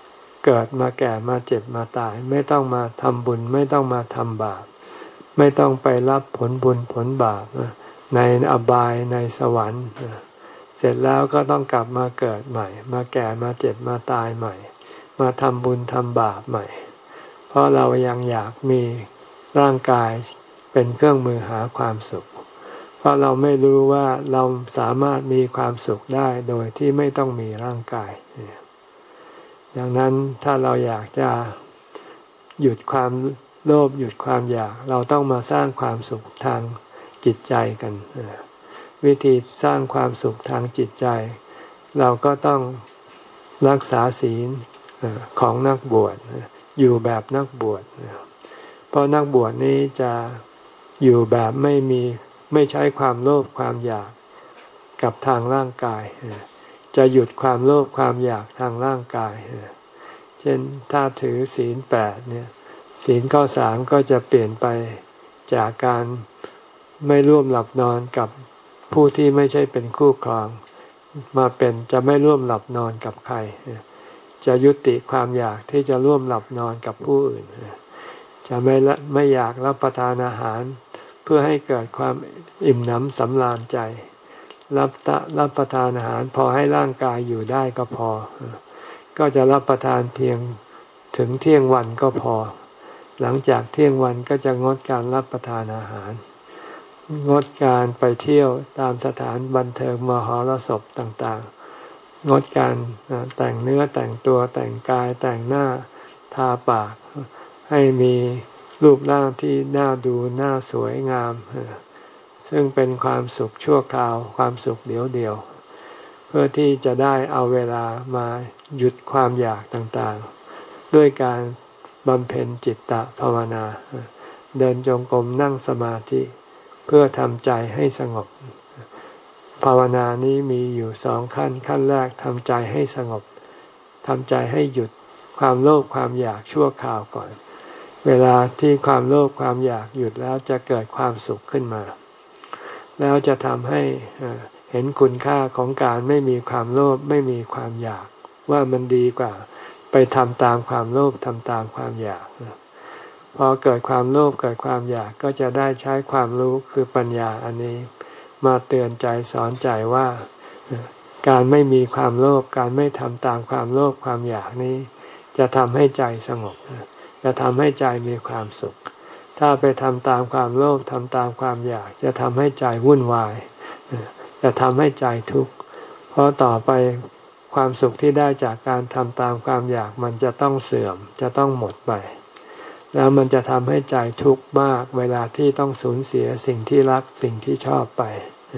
เกิดมาแก่มาเจ็บมาตายไม่ต้องมาทำบุญไม่ต้องมาทำบาปไม่ต้องไปรับผลบุญผลบาปในอบายในสวรรค์เสร็จแล้วก็ต้องกลับมาเกิดใหม่มาแก่มาเจ็บมาตายใหม่มาทำบุญทำบาปใหม่เพราะเรายังอยากมีร่างกายเป็นเครื่องมือหาความสุขเพราะเราไม่รู้ว่าเราสามารถมีความสุขได้โดยที่ไม่ต้องมีร่างกายดังนั้นถ้าเราอยากจะหยุดความโลภหยุดความอยากเราต้องมาสร้างความสุขทางจิตใจกันวิธีสร้างความสุขทางจิตใจเราก็ต้องรักษาศีลของนักบวชอยู่แบบนักบวชเพราะนักบวชนี้จะอยู่แบบไม่มีไม่ใช้ความโลภความอยากกับทางร่างกายจะหยุดความโลภความอยากทางร่างกายเช่นถ้าถือศีลแปดเนี่ยศีลข้อสามก็จะเปลี่ยนไปจากการไม่ร่วมหลับนอนกับผู้ที่ไม่ใช่เป็นคู่ครองมาเป็นจะไม่ร่วมหลับนอนกับใครจะยุติความอยากที่จะร่วมหลับนอนกับผู้อื่นจะไม่ละไม่อยากรับประทานอาหารเพื่อให้เกิดความอิ่มหนำสำราญใจรับรับประทานอาหารพอให้ร่างกายอยู่ได้ก็พอก็จะรับประทานเพียงถึงเที่ยงวันก็พอหลังจากเที่ยงวันก็จะงดการรับประทานอาหารงดการไปเที่ยวตามสถานบันเทิงมหรสพต่างๆงดการแต่งเนื้อแต่งตัวแต่งกายแต่งหน้าทาปากให้มีรูปร่างที่น่าดูน่าสวยงามซึ่งเป็นความสุขชั่วคราวความสุขเดียวเดียวเพื่อที่จะได้เอาเวลามาหยุดความอยากต่างๆด้วยการบำเพ็ญจิตตภาวนาเดินจงกรมนั่งสมาธิเพื่อทำใจให้สงบภาวนานี้มีอยู่สองขั้นขั้นแรกทำใจให้สงบทำใจให้หยุดความโลภความอยากชั่วคราวก่อนเวลาที่ความโลภความอยากหยุดแล้วจะเกิดความสุขขึ้นมาแล้วจะทำให้เห็นคุณค่าของการไม่มีความโลภไม่มีความอยากว่ามันดีกว่าไปทำตามความโลภทำตามความอยากพอเกิดความโลภเกิดความอยากก็จะได้ใช้ความรู้คือปัญญาอันนี้มาเตือนใจสอนใจว่าการไม่มีความโลภการไม่ทำตามความโลภความอยากนี้จะทำให้ใจสงบจะทำให้ใจมีความสุขถ้าไปทำตามความโลภทำตามความอยากจะทำให้ใจวุ่นวายจะทำให้ใจทุกข์เพราะต่อไปความสุขที่ได้จากการทำตามความอยากมันจะต้องเสื่อมจะต้องหมดไปแล้วมันจะทำให้ใจทุกข์มากเวลาที่ต้องสูญเสียสิ่งที่รักสิ่งที่ชอบไป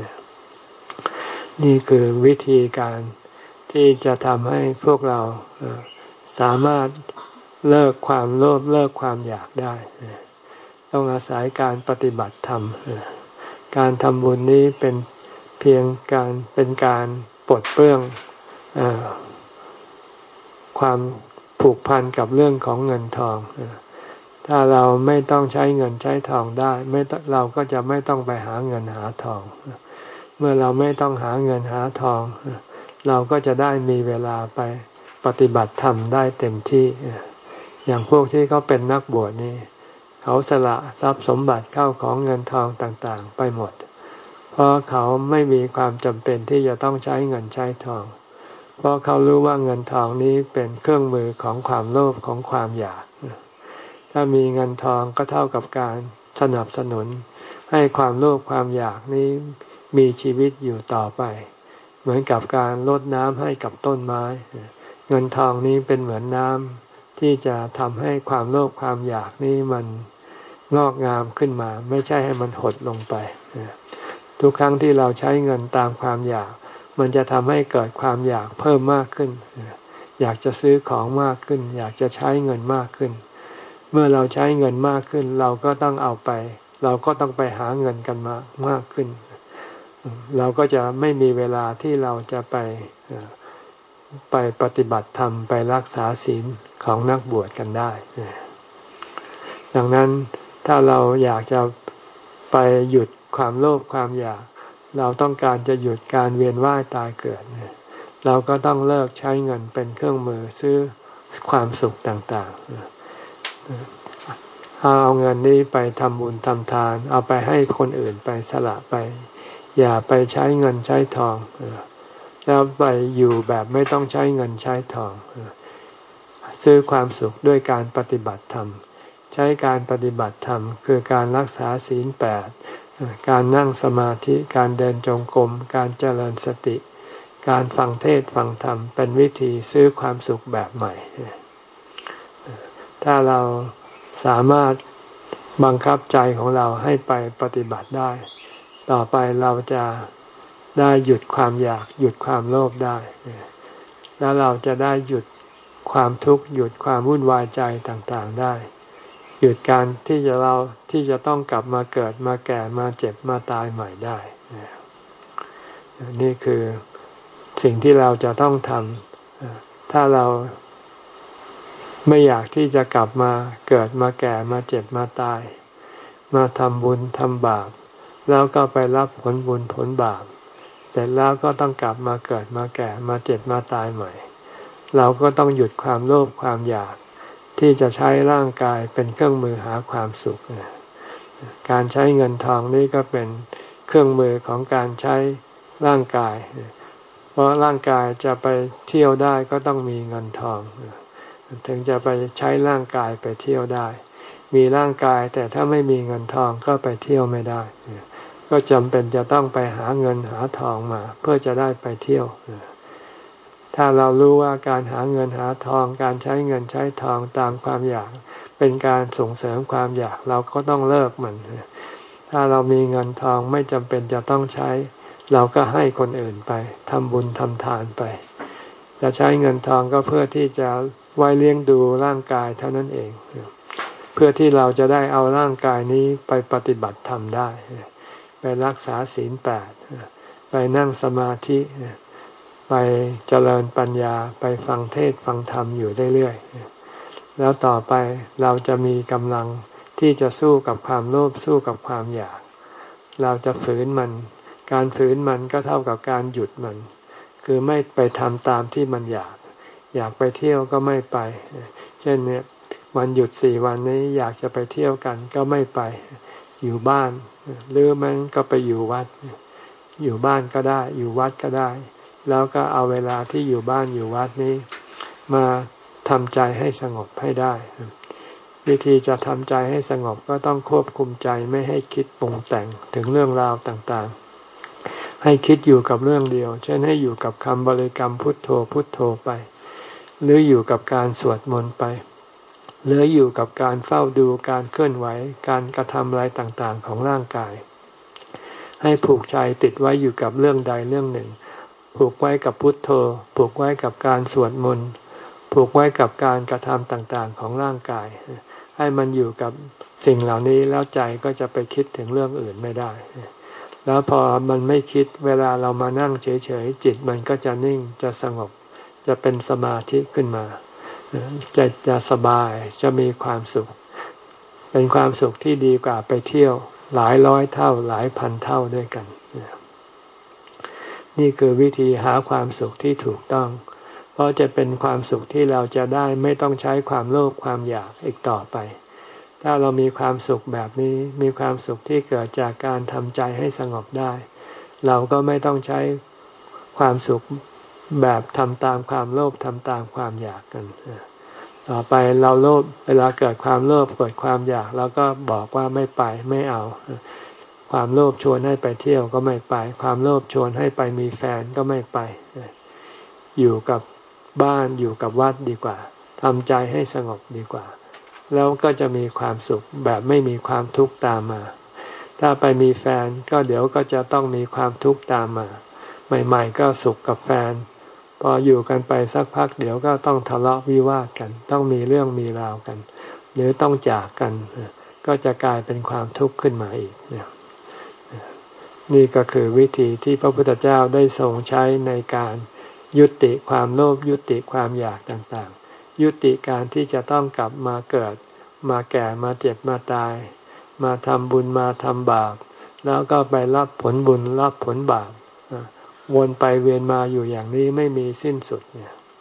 นี่คือวิธีการที่จะทำให้พวกเราสามารถเลิกความโลภเลิกความอยากได้ต้องอาศัยการปฏิบัติธรรมการทำบุญนี้เป็นเพียงการเป็นการปลดเปลื้องความผูกพันกับเรื่องของเงินทองถ้าเราไม่ต้องใช้เงินใช้ทองได้ไม่เราก็จะไม่ต้องไปหาเงินหาทองเมื่อเราไม่ต้องหาเงินหาทองเราก็จะได้มีเวลาไปปฏิบัติธรรมได้เต็มที่อย่างพวกที่เขาเป็นนักบวชนี่เขาสละทรัพย์สมบัติเข้าของเงินทองต่างๆไปหมดเพราะเขาไม่มีความจำเป็นที่จะต้องใช้เงินใช้ทองเพราะเขารู้ว่าเงินทองนี้เป็นเครื่องมือของความโลภของความอยากถ้ามีเงินทองก็เท่ากับการสนับสนุนให้ความโลภความอยากนี้มีชีวิตอยู่ต่อไปเหมือนกับการรดน้ำให้กับต้นไม้เงินทองนี้เป็นเหมือนน้ำที่จะทำให้ความโลภความอยากนี้มันงอกงามขึ้นมาไม่ใช่ให้มันหดลงไปทุกครั้งที่เราใช้เงินตามความอยากมันจะทำให้เกิดความอยากเพิ่มมากขึ้นอยากจะซื้อของมากขึ้นอยากจะใช้เงินมากขึ้นเมื่อเราใช้เงินมากขึ้นเราก็ต้องเอาไปเราก็ต้องไปหาเงินกันมามากขึ้นเราก็จะไม่มีเวลาที่เราจะไปไปปฏิบัติธรรมไปรักษาศีลของนักบวชกันได้ดังนั้นถ้าเราอยากจะไปหยุดความโลภความอยากเราต้องการจะหยุดการเวียนว่ายตายเกิดเราก็ต้องเลิกใช้เงินเป็นเครื่องมือซื้อความสุขต่างๆเอาเงินนี้ไปทำบุญทำทานเอาไปให้คนอื่นไปสละไปอย่าไปใช้เงินใช้ทองแล้วไปอยู่แบบไม่ต้องใช้เงินใช้ทองซื้อความสุขด้วยการปฏิบัติธรรมใช้การปฏิบัติธรรมคือการรักษาศีลแปดการนั่งสมาธิการเดินจงกรมการเจริญสติการฟังเทศน์ฟังธรรมเป็นวิธีซื้อความสุขแบบใหม่ถ้าเราสามารถบังคับใจของเราให้ไปปฏิบัติได้ต่อไปเราจะได้หยุดความอยากหยุดความโลภได้แล้วเราจะได้หยุดความทุกข์หยุดความวุ่นวายใจต่างๆได้หยุดการที่จะเราที่จะต้องกลับมาเกิดมาแก่มาเจ็บมาตายใหม่ได้นี่คือสิ่งที่เราจะต้องทำถ้าเราไม่อยากที่จะกลับมาเกิดมาแก่มาเจ็บมาตายมาทำบุญทำบาปแล้วก็ไปรับผลบุญผลบาปเสร็จแล้วก็ต้องกลับมาเกิดมาแก่มาเจ็บมาตายใหม่เราก็ต้องหยุดความโลภความอยากที่จะใช้ร่างกายเป็นเครื่องมือหาความสุขการใช้เงินทองนี่ก็เป็นเครื่องมือของการใช้ร่างกายเพราะร่างกายจะไปเที่ยวได้ก็ต้องมีเงินทองถึงจะไปใช้ร่างกายไปเที่ยวได้มีร่างกายแต่ถ้าไม่มีเงินทองก็ไปเที่ยวไม่ได้ก็จำเป็นจะต้องไปหาเงินหาทองมาเพื่อจะได้ไปเที่ยวถ้าเรารู้ว่าการหาเงินหาทองการใช้เงินใช้ทองตามความอยากเป็นการส่งเสริมความอยากเราก็ต้องเลิกมันถ้าเรามีเงินทองไม่จำเป็นจะต้องใช้เราก็ให้คนอื่นไปทำบุญทำทานไปจะใช้เงินทองก็เพื่อที่จะไว้เลี้ยงดูร่างกายเท่านั้นเองเพื่อที่เราจะได้เอาร่างกายนี้ไปปฏิบัติธรรมได้ไปรักษาศีลแปดไปนั่งสมาธิไปเจริญปัญญาไปฟังเทศน์ฟังธรรมอยู่เรื่อยๆแล้วต่อไปเราจะมีกำลังที่จะสู้กับความโลภสู้กับความอยากเราจะฝืนมันการฝืนมันก็เท่ากับการหยุดมันคือไม่ไปทำตามที่มันอยากอยากไปเที่ยวก็ไม่ไปเช่นเนี่ยวันหยุดสี่วันนี้อยากจะไปเที่ยวกันก็ไม่ไปอยู่บ้านหรือมันก็ไปอยู่วัดอยู่บ้านก็ได้อยู่วัดก็ได้แล้วก็เอาเวลาที่อยู่บ้านอยู่วัดนี้มาทำใจให้สงบให้ได้วิธีจะทำใจให้สงบก็ต้องควบคุมใจไม่ให้คิดปรุงแต่งถึงเรื่องราวต่างๆให้คิดอยู่กับเรื่องเดียวเช่นให้อยู่กับคำบริกรรมพุทโธพุทโธไปหรืออยู่กับการสวดมนต์ไปหรืออยู่กับการเฝ้าดูการเคลื่อนไหวการกระทำอะไรต่างๆของร่างกายให้ผูกใจติดไว้อยู่กับเรื่องใดเรื่องหนึ่งผูกไว้กับพุทโธผูกไว้กับการสวดมนต์ผูกไว้กับการกระทำต่างๆของร่างกายให้มันอยู่กับสิ่งเหล่านี้แล้วใจก็จะไปคิดถึงเรื่องอื่นไม่ได้แล้วพอมันไม่คิดเวลาเรามานั่งเฉยๆจิตมันก็จะนิ่งจะสงบจะเป็นสมาธิขึ้นมาจะจะสบายจะมีความสุขเป็นความสุขที่ดีกว่าไปเที่ยวหลายร้อยเท่าหลายพันเท่าด้วยกันนี่คือวิธีหาความสุขที่ถูกต้องเพราะจะเป็นความสุขที่เราจะได้ไม่ต้องใช้ความโลภความอยากอีกต่อไปถ้าเรามีความสุขแบบนี้มีความสุขที่เกิดจากการทำใจให้สงบได้เราก็ไม่ต้องใช้ความสุขแบบทำตามความโลภทำตามความอยากกันต่อไปเราโลภเวลาเกิดความโลภเกิดความอยากเราก็บอกว่าไม่ไปไม่เอาความโลภชวนให้ไปเที่ยวก็ไม่ไปความโลภชวนให้ไปมีแฟนก็ไม่ไปอยู่กับบ้านอยู่กับวัดดีกว่าทำใจให้สงบดีกว่าแล้วก็จะมีความสุขแบบไม่มีความทุกข์ตามมาถ้าไปมีแฟนก็เดี๋ยวก็จะต้องมีความทุกข์ตามมาใหม่ๆก็สุขกับแฟนพออยู่กันไปสักพักเดี๋ยวก็ต้องทะเลาะวิวาทกันต้องมีเรื่องมีราวกันหรือต้องจากกันก็จะกลายเป็นความทุกข์ขึ้นมาอีกนี่ก็คือวิธีที่พระพุทธเจ้าได้ทรงใช้ในการยุติความโลภยุติความอยากต่างๆยุติการที่จะต้องกลับมาเกิดมาแก่มาเจ็บมาตายมาทำบุญมาทำบาปแล้วก็ไปรับผลบุญรับผลบาปวนไปเวียนมาอยู่อย่างนี้ไม่มีสิ้นสุดเนี่ย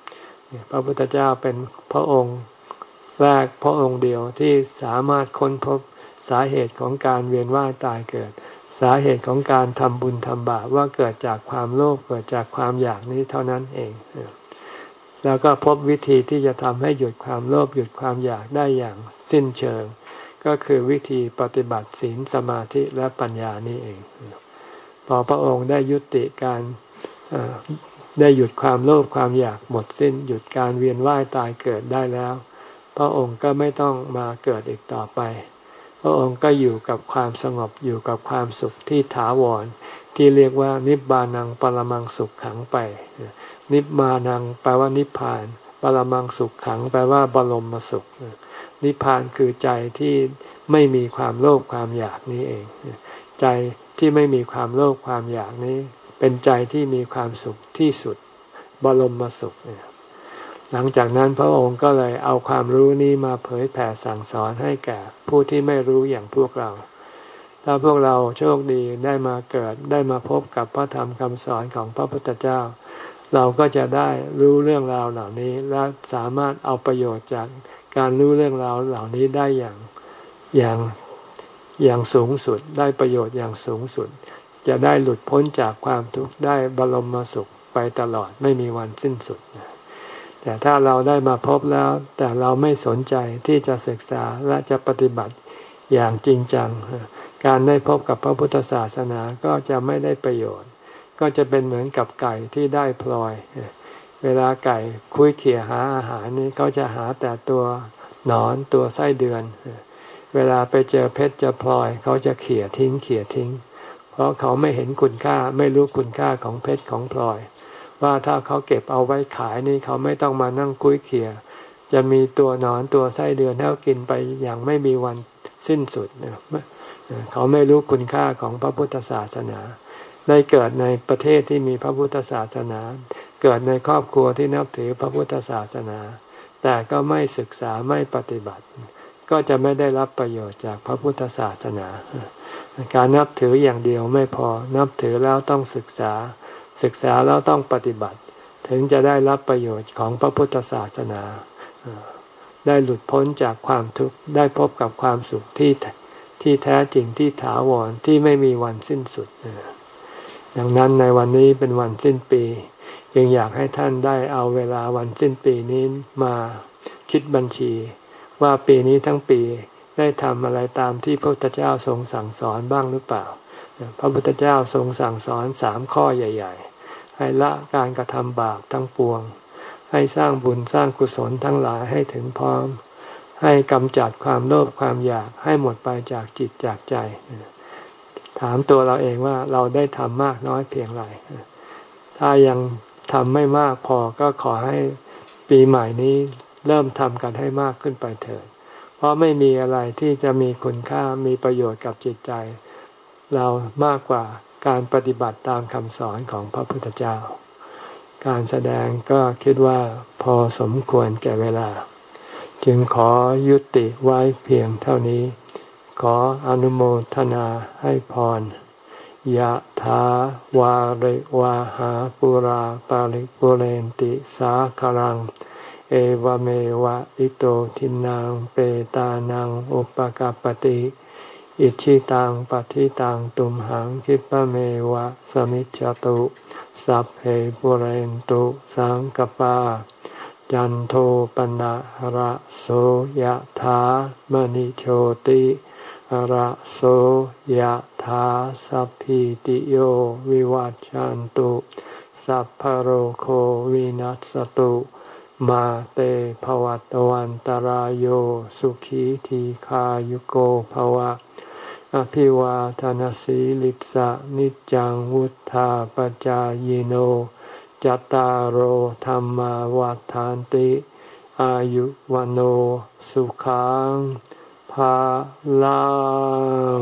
พระพุทธเจ้าเป็นพระองค์แรกพระองค์เดียวที่สามารถค้นพบสาเหตุของการเวียนว่ายตายเกิดสาเหตุของการทำบุญทำบาปว่าเกิดจากความโลภเกิดจากความอยากนี้เท่านั้นเองแล้วก็พบวิธีที่จะทำให้หยุดความโลภหยุดความอยากได้อย่างสิ้นเชิงก็คือวิธีปฏิบัติศีลสมาธิและปัญญานี่เองพอพระองค์ได้ยุติการได้หยุดความโลภความอยากหมดสิ้นหยุดการเวียนว่ายตายเกิดได้แล้วพระองค์ก็ไม่ต้องมาเกิดอีกต่อไปพระองค์ก็อยู่กับความสงบอยู่กับความสุขที่ถาวรที่เรียกว่านิบานังปรมังสุขขังไปนิบานังแปลว่านิพพานปรมังสุขขังแปลว่าบรมสุขนิพพานคือใจที่ไม่มีความโลภความอยากนี้เองใจที่ไม่มีความโลภความอยากนี้เป็นใจที่มีความสุขที่สุดบรมสุขหลังจากนั้นพระองค์ก็เลยเอาความรู้นี้มาเผยแผ่สั่งสอนให้แก่ผู้ที่ไม่รู้อย่างพวกเราถ้าพวกเราโชคดีได้มาเกิดได้มาพบกับพระธรรมคำสอนของพระพุทธเจ้าเราก็จะได้รู้เรื่องราวเหล่านี้และสามารถเอาประโยชน์จากการรู้เรื่องราวเหล่านี้ได้อย่างอย่างอย่างสูงสุดได้ประโยชน์อย่างสูงสุดจะได้หลุดพ้นจากความทุกข์ได้บรมสุขไปตลอดไม่มีวันสิ้นสุดแต่ถ้าเราได้มาพบแล้วแต่เราไม่สนใจที่จะศึกษาและจะปฏิบัติอย่างจริงจังการได้พบกับพระพุทธศาสนาก็จะไม่ได้ประโยชน์ก็จะเป็นเหมือนกับไก่ที่ได้พลอยเวลาไก่คุ้ยเขี่ยหาอาหารนี้เขาจะหาแต่ตัวหนอนตัวไส้เดือนเวลาไปเจอเพชรเจอพลอยเขาจะเขี่ยทิ้งเขี่ยทิ้งเพราะเขาไม่เห็นคุณค่าไม่รู้คุณค่าของเพชรของพลอยว่าถ้าเขาเก็บเอาไว้ขายนี่เขาไม่ต้องมานั่งคุ้ยเขี่ยจะมีตัวหนอนตัวไส้เดือนให้กินไปอย่างไม่มีวันสิ้นสุดเขาไม่รู้คุณค่าของพระพุทธศาสนาได้เกิดในประเทศที่มีพระพุทธศาสนาเกิดในครอบครัวที่นับถือพระพุทธศาสนาแต่ก็ไม่ศึกษาไม่ปฏิบัติก็จะไม่ได้รับประโยชน์จากพระพุทธศาสนาการนับถืออย่างเดียวไม่พอนับถือแล้วต้องศึกษาศึกษาแล้วต้องปฏิบัติถึงจะได้รับประโยชน์ของพระพุทธศาสนาได้หลุดพ้นจากความทุกข์ได้พบกับความสุขที่ที่แท้จริงที่ถาวรที่ไม่มีวันสิ้นสุดดังนั้นในวันนี้เป็นวันสิ้นปีจึงอยากให้ท่านได้เอาเวลาวันสิ้นปีนี้มาคิดบัญชีว่าปีนี้ทั้งปีได้ทำอะไรตามที่พระพุทธเจ้าทรงสั่งสอนบ้างหรือเปล่าพระพุทธเจ้าทรงสั่งสอนสามข้อใหญ่ๆให้ละการกระทำบาปทั้งปวงให้สร้างบุญสร้างกุศลทั้งหลายให้ถึงพร้อมให้กำจัดความโลภความอยากให้หมดไปจากจิตจากใจถามตัวเราเองว่าเราได้ทำมากน้อยเพียงไรถ้ายังทำไม่มากพอก็ขอให้ปีใหม่นี้เริ่มทำกันให้มากขึ้นไปเถิดเพราะไม่มีอะไรที่จะมีคุณค่ามีประโยชน์กับจิตใจเรามากกว่าการปฏิบัติตามคำสอนของพระพุทธเจ้าการแสดงก็คิดว่าพอสมควรแก่เวลาจึงขอยุติไว้เพียงเท่านี้ขออนุโมทนาให้พรยะถาวาริวาหาปุราปาริปุเรนติสาคลังเอวเมวะอิโตทินังเปตานังอุปกัปปติอิชิตังปฏิตังตุมหังคิปะเมวะสมิจจตุสัพเพปุเรนตุสังกปาจันโทปนะระโสยะถามณิโชติระโสยะถาสัพพิติโยวิวัจจันตุสัพพโรโควินัสตุมาเตภวัตวันตารโยสุขีทีขายุโกภวะอภิวาทนสีลิสะนิจังวุธาปจายโนจัตตารโอธรรมวัฏฐานติอายุวันโอสุขังภาลัง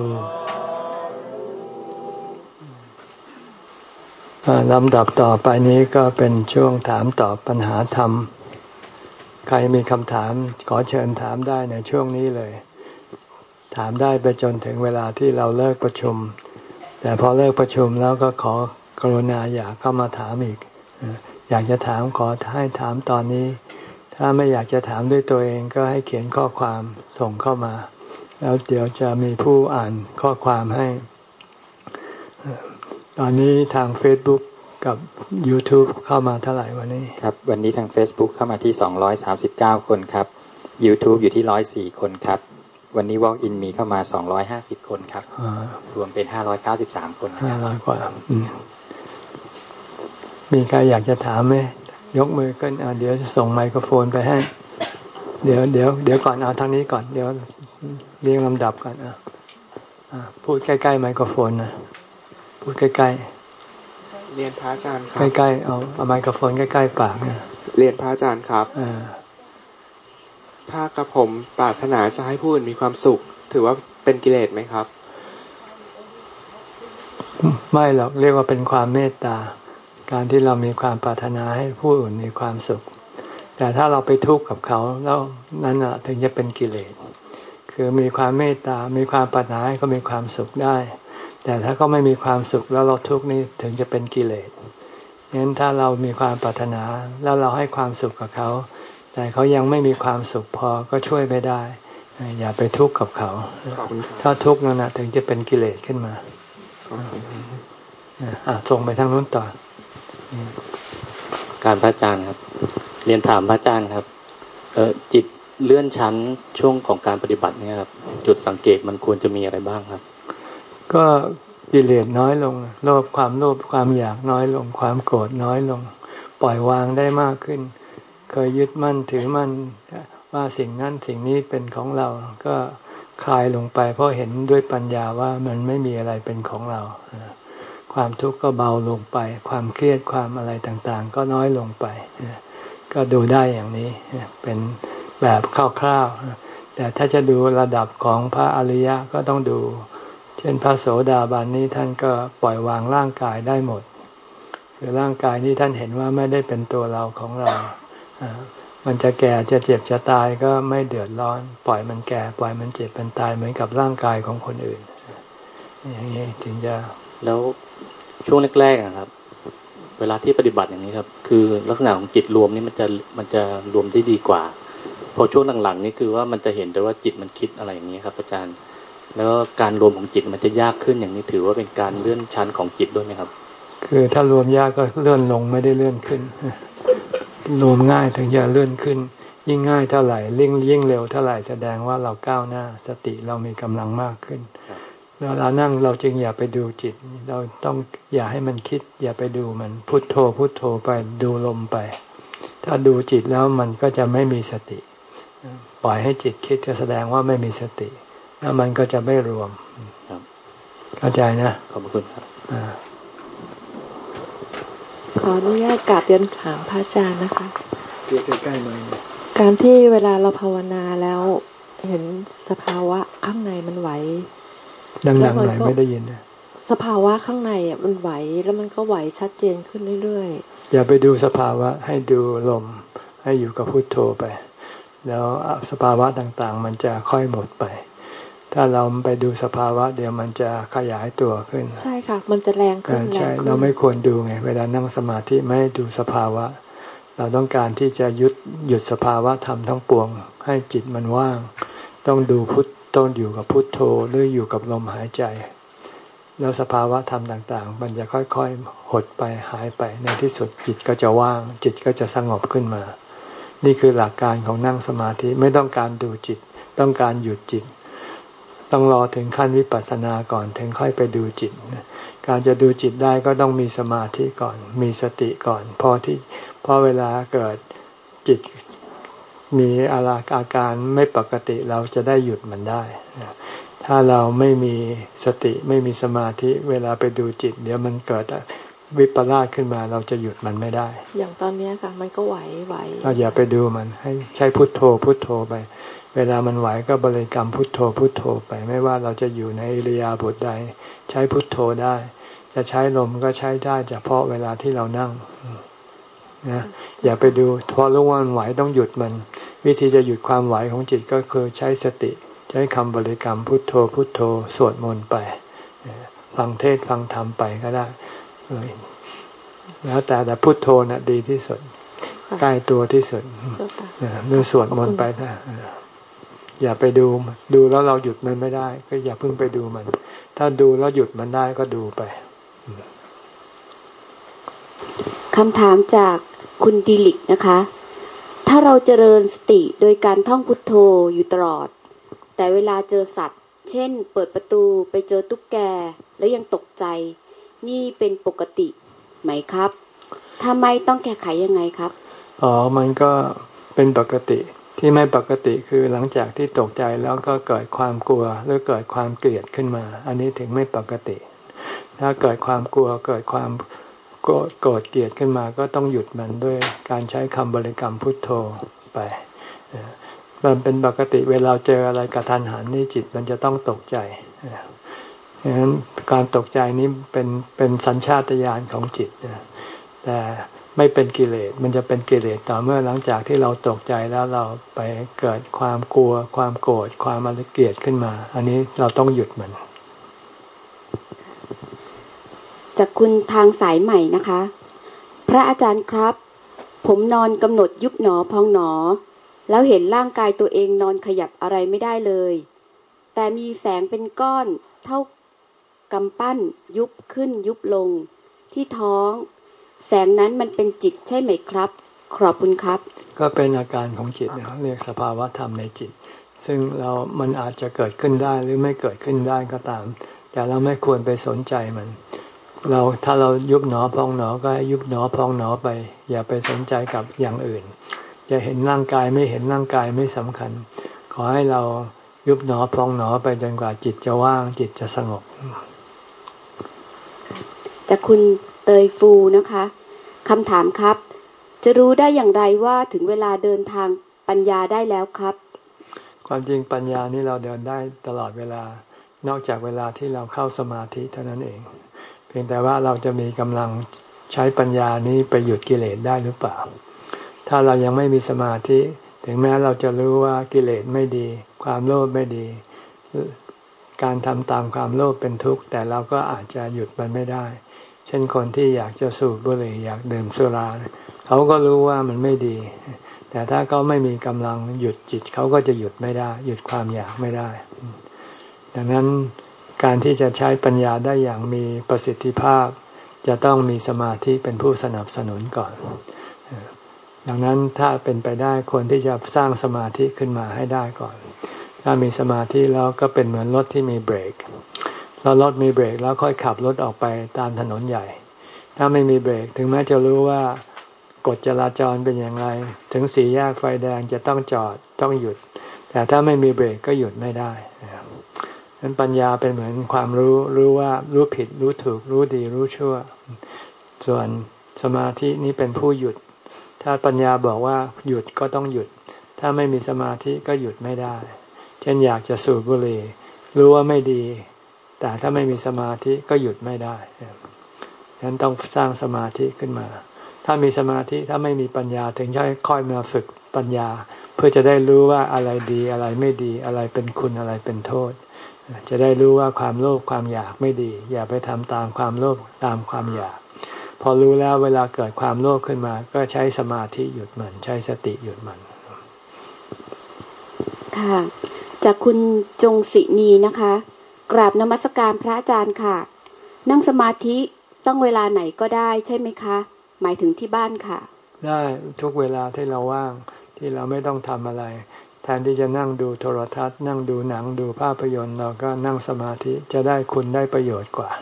ลำดับต่อไปนี้ก็เป็นช่วงถามตอบปัญหาธรรมใครมีคำถามขอเชิญถามได้ในช่วงนี้เลยถามได้ไปจนถึงเวลาที่เราเลิกประชุมแต่พอเลิกประชุมแล้วก็ขอกรุณาอย่าเข้ามาถามอีกอยากจะถามขอให้ถามตอนนี้ถ้าไม่อยากจะถามด้วยตัวเองก็ให้เขียนข้อความส่งเข้ามาแล้วเดี๋ยวจะมีผู้อ่านข้อความให้ตอนนี้ทาง Facebook กับ YouTube เข้ามาเท่าไหร่วันนี้ครับวันนี้ทาง Facebook เข้ามาที่สองร้อยสามสิบเก้าคนครับ YouTube อยู่ที่หนึ่งร้อยสี่คนครับวันนี้ Walk in มีเข้ามาสองร้อยห้าสิบคนครับรวมเป็นห้าร้อยเก้าสิบสามคนห้าร้อยกว่ามีใครอยากจะถามไหมยกมือขึ้นเดี๋ยวจะส่งไมโครโฟนไปให้เดี๋ยวเดี๋ยวเดี๋ยวก่อนเอาทางนี้ก่อนเดี๋ยวเรียงลำดับก่อนอ่ะพูดใกล้ๆไมโครโฟนนะพูดใกล้ๆเรียนพระอาจารย์ครับใกล้ๆเอาเอาไมโครโฟนใกล้ๆปากเนี่ยเรียนพระอาจารย์ครับถ้ากระผมปรารถนาจะให้ผู้อื่นมีความสุขถือว่าเป็นกิเลสไหมครับไม่หรอกเรียกว่าเป็นความเมตตาการที่เรามีความปรารถนาให้ผู้อื่นมีความสุขแต่ถ้าเราไปทุกข์กับเขาแล้วนั้นน่ะถึงจะเป็นกิเลสคือมีความเมตตามีความปรารถนาให้เขามีความสุขได้แต่ถ้าเขาไม่มีความสุขแล้วเราทุกข์นี่ถึงจะเป็นกิเลสงั้นถ้าเรามีความปรารถนาแล้วเราให้ความสุขกับเขาแต่เขายังไม่มีความสุขพอก็ช่วยไม่ได้อย่าไปทุกข์กับเขาถ้าทุกข์นั่นน่ะถึงจะเป็นกิเลสขึ้นมาอ่ะส่งไปทางนู้นต่อการพระอาจารย์ครับเรียนถามพระอาจารย์ครับเออจิตเลื่อนชั้นช่วงของการปฏิบัติเนี่ยครับจุดสังเกตมันควรจะมีอะไรบ้างครับก็กิเลสน้อยลงโลภความโลภความอยากน้อยลงความโกรธน้อยลงปล่อยวางได้มากขึ้นเคยยึดมั่นถือมั่นว่าสิ่งนั้นสิ่งนี้เป็นของเราก็คลายลงไปเพราะเห็นด้วยปัญญาว่ามันไม่มีอะไรเป็นของเราความทุกข์ก็เบาลงไปความเครียดความอะไรต่างๆก็น้อยลงไปก็ดูได้อย่างนี้เป็นแบบคร่าวๆแต่ถ้าจะดูระดับของพระอริยะก็ต้องดูเช่นพระโสดาบันนี้ท่านก็ปล่อยวางร่างกายได้หมดคือร่างกายนี้ท่านเห็นว่าไม่ได้เป็นตัวเราของเรามันจะแก่จะเจ็บจะตายก็ไม่เดือดร้อนปล่อยมันแก่ปล่อยมันเจ็บมันตายเหมือนกับร่างกายของคนอื่นอย่างนี้ถึงจะแล้วช่วงแรกๆนะครับเวลาที่ปฏิบัติอย่างนี้ครับคือลักษณะของจิตรวมนี่มันจะมันจะรวมได้ดีกว่าพอช่วงหลังๆนี่คือว่ามันจะเห็นแต่ว่าจิตมันคิดอะไรอย่างนี้ครับอาจารย์แล้วการรวมของจิตมันจะยากขึ้นอย่างนี้ถือว่าเป็นการเลื่อนชั้นของจิตด้วยไหมครับคือถ้ารวมยากก็เลื่อนลงไม่ได้เลื่อนขึ้นรวมง่ายถึงจะเลื่อนขึ้นยิ่งง่ายเท่าไหร่ยิ่งยิ่งเร็วเท่าไหร่แสดงว่าเราก้าวหน้าสติเรามีกำลังมากขึ้นแล้วเรานั่งเราจึงอย่าไปดูจิตเราต้องอย่าให้มันคิดอย่าไปดูมันพุทโธพุทโธไปดูลมไปถ้าดูจิตแล้วมันก็จะไม่มีสติปล่อยให้จิตคิดก็แสดงว่าไม่มีสติแล้วมันก็จะไม่รวมเข้าใจนะขอบคุณครับขออนุญาตกราบเรียนถามพระอาจารย์นะคะเรียกใกล้ๆหน่อยการที่เวลาเราภาวนาแล้วเห็นสภาวะข้างในมันไหวดังๆหน่อยไม่ได้ยินนะสภาวะข้างในอ่ะมันไหวแล้วมันก็ไหวชัดเจนขึ้นเรื่อยๆอย่าไปดูสภาวะให้ดูลมให้อยู่กับพุทโธไปแล้วสภาวะต่างๆมันจะค่อยหมดไปถ้าเราไปดูสภาวะเดี๋ยวมันจะขยายตัวขึ้นใช่ค่ะมันจะแรงขึ้นใช่เราไม่ควรดูไงเวลานั่งสมาธิไม่ดูสภาวะเราต้องการที่จะหยุดหยุดสภาวะธรรมทั้งปวงให้จิตมันว่างต้องดูพุทต้องอยู่กับพุทโธหรืออยู่กับลมหายใจแล้วสภาวะธรรมต่างๆมันจะค่อยๆหดไปหายไปในที่สุดจิตก็จะว่างจิตก็จะสงบขึ้นมานี่คือหลักการของนั่งสมาธิไม่ต้องการดูจิตต้องการหยุดจิตต้องรอถึงขั้นวิปัสสนาก่อนถึงค่อยไปดูจิตการจะดูจิตได้ก็ต้องมีสมาธิก่อนมีสติก่อนพอที่พอเวลาเกิดจิตมีอาการไม่ปกติเราจะได้หยุดมันได้ถ้าเราไม่มีสติไม่มีสมาธิเวลาไปดูจิตเดี๋ยวมันเกิดวิปลาสขึ้นมาเราจะหยุดมันไม่ได้อย่างตอนนี้ค่ะมันก็ไหวไหวเราอย่าไปดูมันให้ใช้พุทโธพุทโธไปเวลามันไหวก็บริกรรมพุทโธพุทโธไปไม่ว่าเราจะอยู่ในอิริยาบถใดใช้พุทโธได้จะใช้ลมก็ใช้ได้เฉพาะเวลาที่เรานั่งนะอย่าไปดูพอรู้ว่ามันไหวต้องหยุดมันวิธีจะหยุดความไหวของจิตก็คือใช้สติใช้คำบริกรรมพุทโธพุทโธสวดมนต์ไปฟังเทศน์ฟังธรรมไปก็ได้แล้วแต่แต่พุทโธน่ะดีที่สุดใกล้ตัวที่สุดหรือสวดมนต์ไปนะอย่าไปดูดูแล้วเราหยุดมันไม่ได้ก็อย่าเพิ่งไปดูมันถ้าดูแล้วหยุดมันได้ก็ดูไปคำถามจากคุณดิลิกนะคะถ้าเราเจริญสติโดยการท่องพุทโธอยู่ตลอดแต่เวลาเจอสัตว์เช่นเปิดประตูไปเจอตุ๊กแกแล้วยังตกใจนี่เป็นปกติไหมครับถ้าไม่ต้องแก้ไขยังไงครับอ๋อมันก็เป็นปกติที่ไม่ปกติคือหลังจากที่ตกใจแล้วก็เกิดความกลัวหรือเกิดความเกลียดขึ้นมาอันนี้ถึงไม่ปกติถ้าเกิดความกลัวเกิดความโกรธโกรธเกลียดขึ้นมาก็ต้องหยุดมันด้วยการใช้คำบริกรรมพุทโธไปมันเป็นปกติเวลาเจออะไรกระทันหันนี่จิตมันจะต้องตกใจดังนั้นการตกใจนี้เป็นเป็นสัญชาตญาณของจิตแต่ไม่เป็นกิเลสมันจะเป็นกิเลสต่อเมื่อหลังจากที่เราตกใจแล้วเราไปเกิดความกลัวความโกรธความอะไรเกลียดขึ้นมาอันนี้เราต้องหยุดมันจากคุณทางสายใหม่นะคะพระอาจารย์ครับผมนอนกำหนดยุบหนอพองหนอแล้วเห็นร่างกายตัวเองนอนขยับอะไรไม่ได้เลยแต่มีแสงเป็นก้อนเท่ากำปั้นยุบขึ้นยุบลงที่ท้องแสงนั้นมันเป็นจิตใช่ไหมครับขอบคุณครับก็เป็นอาการของจิตนะเรียกสภาวะธรรมในจิตซึ่งเรามันอาจจะเกิดขึ้นได้หรือไม่เกิดขึ้นได้ก็ตามแต่เราไม่ควรไปสนใจมันเราถ้าเรายุบหนอพองหนอก็ให้ยุบหนอพองหนอไปอย่าไปสนใจกับอย่างอื่นจะเห็นร่างกายไม่เห็นร่างกายไม่สำคัญขอให้เรายุบหนอพองหนอไปจนกว่าจิตจะว่างจิตจะสงบจากคุณเตยฟูนะคะคำถามครับจะรู้ได้อย่างไรว่าถึงเวลาเดินทางปัญญาได้แล้วครับความจริงปัญญานี่เราเดินได้ตลอดเวลานอกจากเวลาที่เราเข้าสมาธิเท่านั้นเองเพียงแต่ว่าเราจะมีกำลังใช้ปัญญานี้ไปหยุดกิเลสได้หรือเปล่าถ้าเรายังไม่มีสมาธิถึงแม้เราจะรู้ว่ากิเลสไม่ดีความโลภไม่ดีการทำตามความโลภเป็นทุกข์แต่เราก็อาจจะหยุดมันไม่ได้เช่นคนที่อยากจะสูบบุหรี่อยากดื่มสุราเขาก็รู้ว่ามันไม่ดีแต่ถ้าเขาไม่มีกำลังหยุดจิตเขาก็จะหยุดไม่ได้หยุดความอยากไม่ได้ดังนั้นการที่จะใช้ปัญญาได้อย่างมีประสิทธิภาพจะต้องมีสมาธิเป็นผู้สนับสนุนก่อนดังนั้นถ้าเป็นไปได้คนที่จะสร้างสมาธิขึ้นมาให้ได้ก่อนถ้ามีสมาธิแล้วก็เป็นเหมือนรถที่มีเบรกแล้วรถมีเบรกแล้วค่อยขับรถออกไปตามถนนใหญ่ถ้าไม่มีเบรกถึงแม้จะรู้ว่ากฎจราจรเป็นอย่างไรถึงสี่แยกไฟแดงจะต้องจอดต้องหยุดแต่ถ้าไม่มีเบรกก็หยุดไม่ได้นั้นปัญญาเป็นเหมือนความรู้รู้ว่ารู้ผิดรู้ถูกรู้ดีรู้ชั่วส่วนสมาธินี้เป็นผู้หยุดถ้าปัญญาบอกว่าหยุดก็ต้องหยุดถ้าไม่มีสมาธิก็หยุดไม่ได้เช่นอยากจะสูบบุหรี่รู้ว่าไม่ดีแต่ถ้าไม่มีสมาธิก็หยุดไม่ได้ฉะนั้นต้องสร้างสมาธิขึ้นมาถ้ามีสมาธิถ้าไม่มีปัญญาถึงจะค่อยมาฝึกปัญญาเพื่อจะได้รู้ว่าอะไรดีอะไรไม่ดีอะไรเป็นคุณอะไรเป็นโทษจะได้รู้ว่าความโลภความอยากไม่ดีอย่าไปทำตามความโลภตามความอยากพอรู้แล้วเวลาเกิดความโลภขึ้นมาก็ใช้สมาธิหยุดมันใช้สติหยุดมันค่ะจากคุณจงศินีนะคะกราบนมัสการพระอาจารย์ค่ะนั่งสมาธิต้องเวลาไหนก็ได้ใช่ไหมคะหมายถึงที่บ้านค่ะได้ทุกเวลาที่เราว่างที่เราไม่ต้องทำอะไรแทนที่จะนั่งดูโทรทัศน์นั่งดูหนังดูภาพยนตร์เราก็นั่งสมาธิจะได้คุณได้ประโยชน์กว่า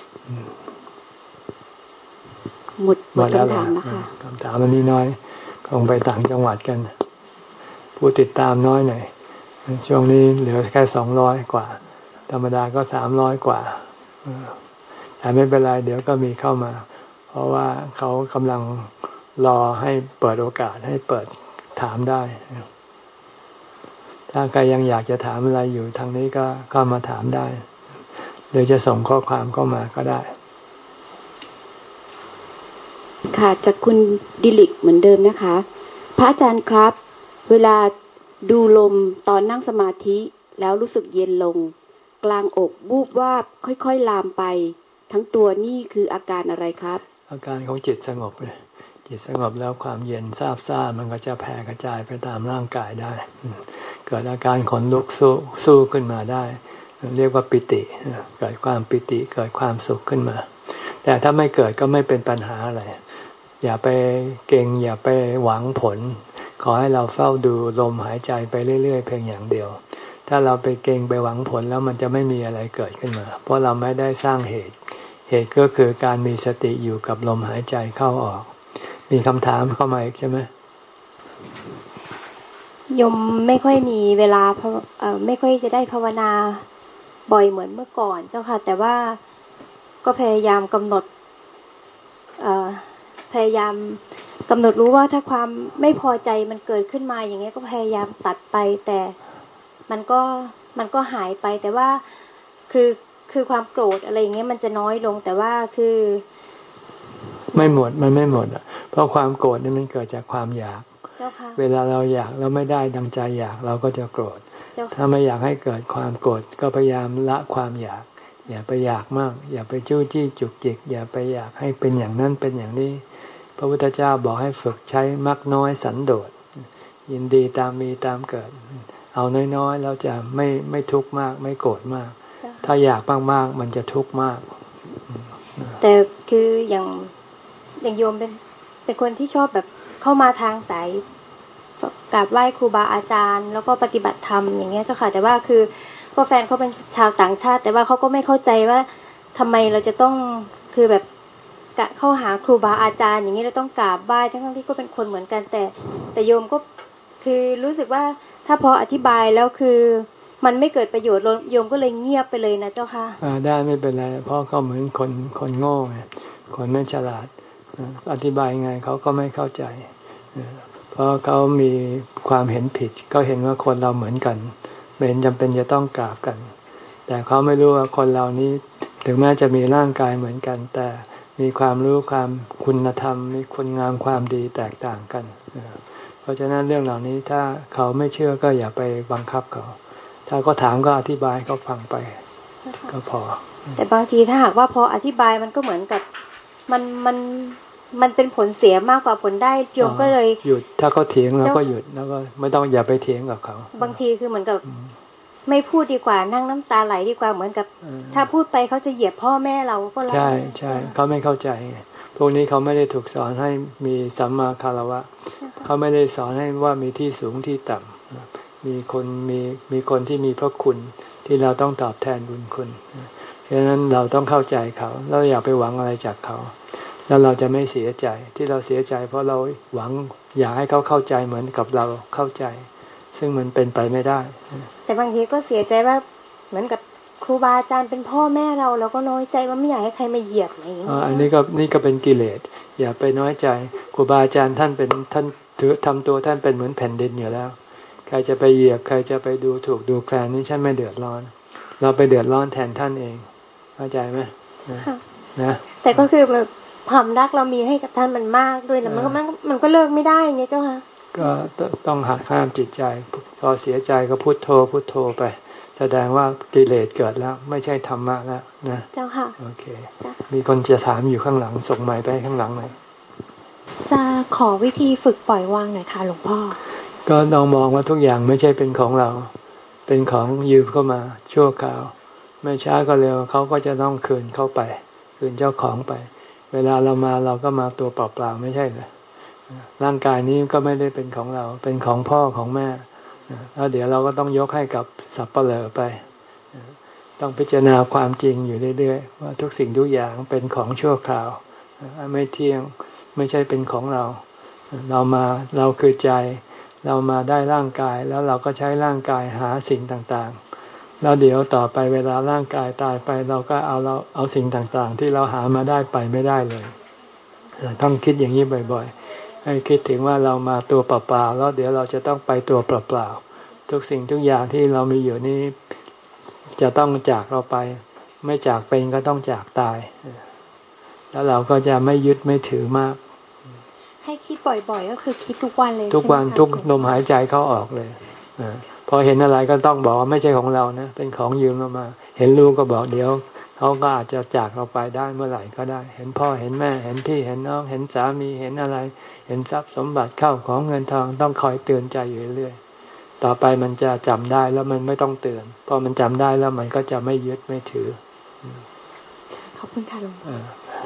หมดหมดคำถามนะคะคำถามวันนี้น้อยคงไปต่างจังหวัดกันผู้ติดตามน้อยหน่อยช่วงนี้เหลือแค่สองร้อยกว่าธรรมดาก็สามร้อยกว่าแต่ไม่เป็นไรเดี๋ยวก็มีเข้ามาเพราะว่าเขากำลังรอให้เปิดโอกาสให้เปิดถามได้ถ้าใครยังอยากจะถามอะไรอยู่ทางนี้ก็เข้ามาถามได้หรือจะส่งข้อความเข้ามาก็ได้ค่ะจากคุณดิลิกเหมือนเดิมนะคะพระอาจารย์ครับเวลาดูลมตอนนั่งสมาธิแล้วรู้สึกเย็นลงกลางอกวูบวาบค่อยๆลามไปทั้งตัวนี่คืออาการอะไรครับอาการของจิตสงบเลยจิตสงบแล้วความเย็นซาบซ่านมันก็จะแผ่กระจายไปตามร่างกายได้เกิดอาการขนลุกสู้สู้ขึ้นมาได้เรียกว่าปิติเกิดความปิติเกิดความสุขขึ้นมาแต่ถ้าไม่เกิดก็ไม่เป็นปัญหาอะไรอย่าไปเก่งอย่าไปหวังผลขอให้เราเฝ้าดูลมหายใจไปเรื่อยๆเพียงอย่างเดียวถ้าเราไปเก่งไปหวังผลแล้วมันจะไม่มีอะไรเกิดขึ้นมาเพราะเราไม่ได้สร้างเหตุเหตุก็คือการมีสติอยู่กับลมหายใจเข้าออกมีคำถามเข้ามาอีกใช่ไหมยมไม่ค่อยมีเวลาเอ่อไม่ค่อยจะได้ภาวนาบ่อยเหมือนเมื่อก่อนเจ้าค่ะแต่ว่าก็พยายามกำหนดเอ่อพยายามกำหนดรู้ว่าถ้าความไม่พอใจมันเกิดขึ้นมาอย่างเงี้ยก็พยายามตัดไปแต่มันก็มันก็หายไปแต่ว่าคือคือความโกรธอะไรอย่างเงี้ยมันจะน้อยลงแต่ว่าคือไม่หมดมันไม่หมดอ่ะเพราะความโกรธนี่มันเกิดจากความอยากเจ้าค่ะเวลาเราอยากแล้วไม่ได้ดังใจอยากเราก็จะโกรธถ้าไม่อยากให้เกิดความโกรธก็พยายามละความอยากอย่าไปอยากมากอย่าไปจู้จี้จุกจิกอย่าไปอยากให้เป็นอย่างนั้นเป็นอย่างนี้พระพุทธเจ้าบอกให้ฝึกใช้มักน้อยสันโดษยินดีตามมีตามเกิดเอาน้อยๆแล้วจะไม่ไม่ทุกข์มากไม่โกรธมากถ้าอยากมากๆมันจะทุกข์มากแต่คืออย่างอย่างโยมเป็นเป็นคนที่ชอบแบบเข้ามาทางสายกราบไหว้ครูบาอาจารย์แล้วก็ปฏิบัติธรรมอย่างเงี้ยเจ้าค่ะแต่ว่าคือก็แฟนเขาเป็นชาวต่างชาติแต่ว่าเขาก็ไม่เข้าใจว่าทำไมเราจะต้องคือแบบกะเข้าหาครูบาอาจารย์อย่างนี้เราต้องกราบไหว้ทั้งๆที่ก็เป็นคนเหมือนกันแต่แต่โยมก็คือรู้สึกว่าถ้าพออธิบายแล้วคือมันไม่เกิดประโยชน์โยมก็เลยเงียบไปเลยนะเจ้าค่ะอ่าได้ไม่เป็นไรเพราะเขาเหมือนคนคนโง่ไงคนไม่ฉลาดอธิบายไงเขาก็ไม่เข้าใจเพราะเขามีความเห็นผิดก็เห็นว่าคนเราเหมือนกันไม่เห็นจำเป็นจะต้องกราบกันแต่เขาไม่รู้ว่าคนเรานี้ถึงแม้จะมีร่างกายเหมือนกันแต่มีความรู้ความคุณธรรมมีคุณงามความดีแตกต่างกันเพราะฉะนั้นเรื่องเหล่านี้ถ้าเขาไม่เชื่อก็อย่าไปบังคับเขาถ้าเขาถามก็อธิบายเขาฟังไปก็พอแต่บางทีถ้าหากว่าพออธิบายมันก็เหมือนกับมันมันมันเป็นผลเสียมากกว่าผลได้โยมก็เลยหยุดถ้าเขาเถียงเราก็หยุดแล้วก็ไม่ต้องอย่าไปเถียงกับเขาบางทีคือเหมือนกับไม่พูดดีกว่านั่งน้ำตาไหลดีกว่าเหมือนกับถ้าพูดไปเขาจะเหยียบพ่อแม่เราก็แล้วใช่ใช่เขาไม่เข้าใจพวกนี้เขาไม่ได้ถูกสอนให้มีสัมมาคารวะเขาไม่ได้สอนให้ว่ามีที่สูงที่ต่ำมีคนมีมีคนที่มีพระคุณที่เราต้องตอบแทนบุญคุณเพราะฉะนั้นเราต้องเข้าใจเขาแล้วอย่าไปหวังอะไรจากเขาแล้วเราจะไม่เสียใจที่เราเสียใจเพราะเราหวังอยากให้เขาเข้าใจเหมือนกับเราเข้าใจซึ่งมันเป็นไปไม่ได้แต่บางทีก็เสียใจว่าเหมือนกับครูบาอาจารย์เป็นพ่อแม่เราเราก็น้อยใจว่าไม่อยากให้ใครมาเหยียบอะไรอย่างเงี้ยอันนี้ก็นี่ก็เป็นกิเลสอย่าไปน้อยใจครูบาอาจารย์ท่านเป็นท่านถือทำตัวท่านเป็นเหมือนแผ่นดินอยู่แล้วใครจะไปเหยียบใครจะไปดูถูกดูแคลนนี่ฉันไม่เดือดร้อนเราไปเดือดร้อนแทนท่านเองเข้าใจไหมนะแต่ก็คือแบบความรักเรามีให้กับท่านมันมากด้วยแล้วมันก็มันก็เลิกไม่ได้ไงเจ้าค่ะก็ต้องหักห้ามจิตใจพอเสียใจก็พุทโธพุทโธไปแสดงว่ากิเลสเกิดแล้วไม่ใช่ธรรมะแล้วนะเจ้าค่ะโอเคมีคนจะถามอยู่ข้างหลังส่งไมค์ไปข้างหลังหน่อยจะขอวิธีฝึกปล่อยวางหน่อยค่ะหลวงพ่อก็ต้องมองว่าทุกอย่างไม่ใช่เป็นของเราเป็นของยืมเข้ามาชั่วคราวไม่ช้าก็เร็วเขาก็จะต้องคืนเข้าไปคืนเจ้าของไปเวลาเรามาเราก็มาตัวเปล่าๆไม่ใช่เหรอร่างกายนี้ก็ไม่ได้เป็นของเราเป็นของพ่อของแม่แล้วเดี๋ยวเราก็ต้องยกให้กับสัปเหร่อไปต้องพิจารณาความจริงอยู่เรื่อยๆว่าทุกสิ่งทุกอย่างเป็นของชั่วคราวไม่เที่ยงไม่ใช่เป็นของเราเรามาเราคือใจเรามาได้ร่างกายแล้วเราก็ใช้ร่างกายหาสิ่งต่างๆแล้วเดี๋ยวต่อไปเวลาร่างกายตายไปเราก็เอาเราเอาสิ่งต่างๆที่เราหามาได้ไปไม่ได้เลยต้องคิดอย่างนี้บ่อยๆให้คิดถึงว่าเรามาตัวเปล่าๆแล้วเดี๋ยวเราจะต้องไปตัวเปล่าๆทุกสิ่งทุกอย่างที่เรามีอยู่นี้จะต้องจากเราไปไม่จากเป็นก็ต้องจากตายแล้วเราก็จะไม่ยึดไม่ถือมากให้คิดบ่อยๆก็คือคิดทุกวันเลยทุกวันทุกลมหายใจเข้าออกเลยพอเห็นอะไรก็ต้องบอกว่าไม่ใช่ของเรานะเป็นของยืมเรามาเห็นลูกก็บอกเดี๋ยวเขาก็อาจจะจากเราไปได้เมื่อไหร่ก็ได้ เห็นพ่อเห็นแม่เห็นพี่เห็นน้องเห็นสามีเห็นอะไร เห็นทรัพย์สมบัติเข้าของเงินทองต้องคอยเตือนใจอยู่เรื่อยๆต่อไปมันจะจำได้แล้วมันไม่ต้องเตือนพอมันจำได้แล้วมันก็จะไม่ยึดไม่ถือขอบคุณค่ะหลวงพ่อ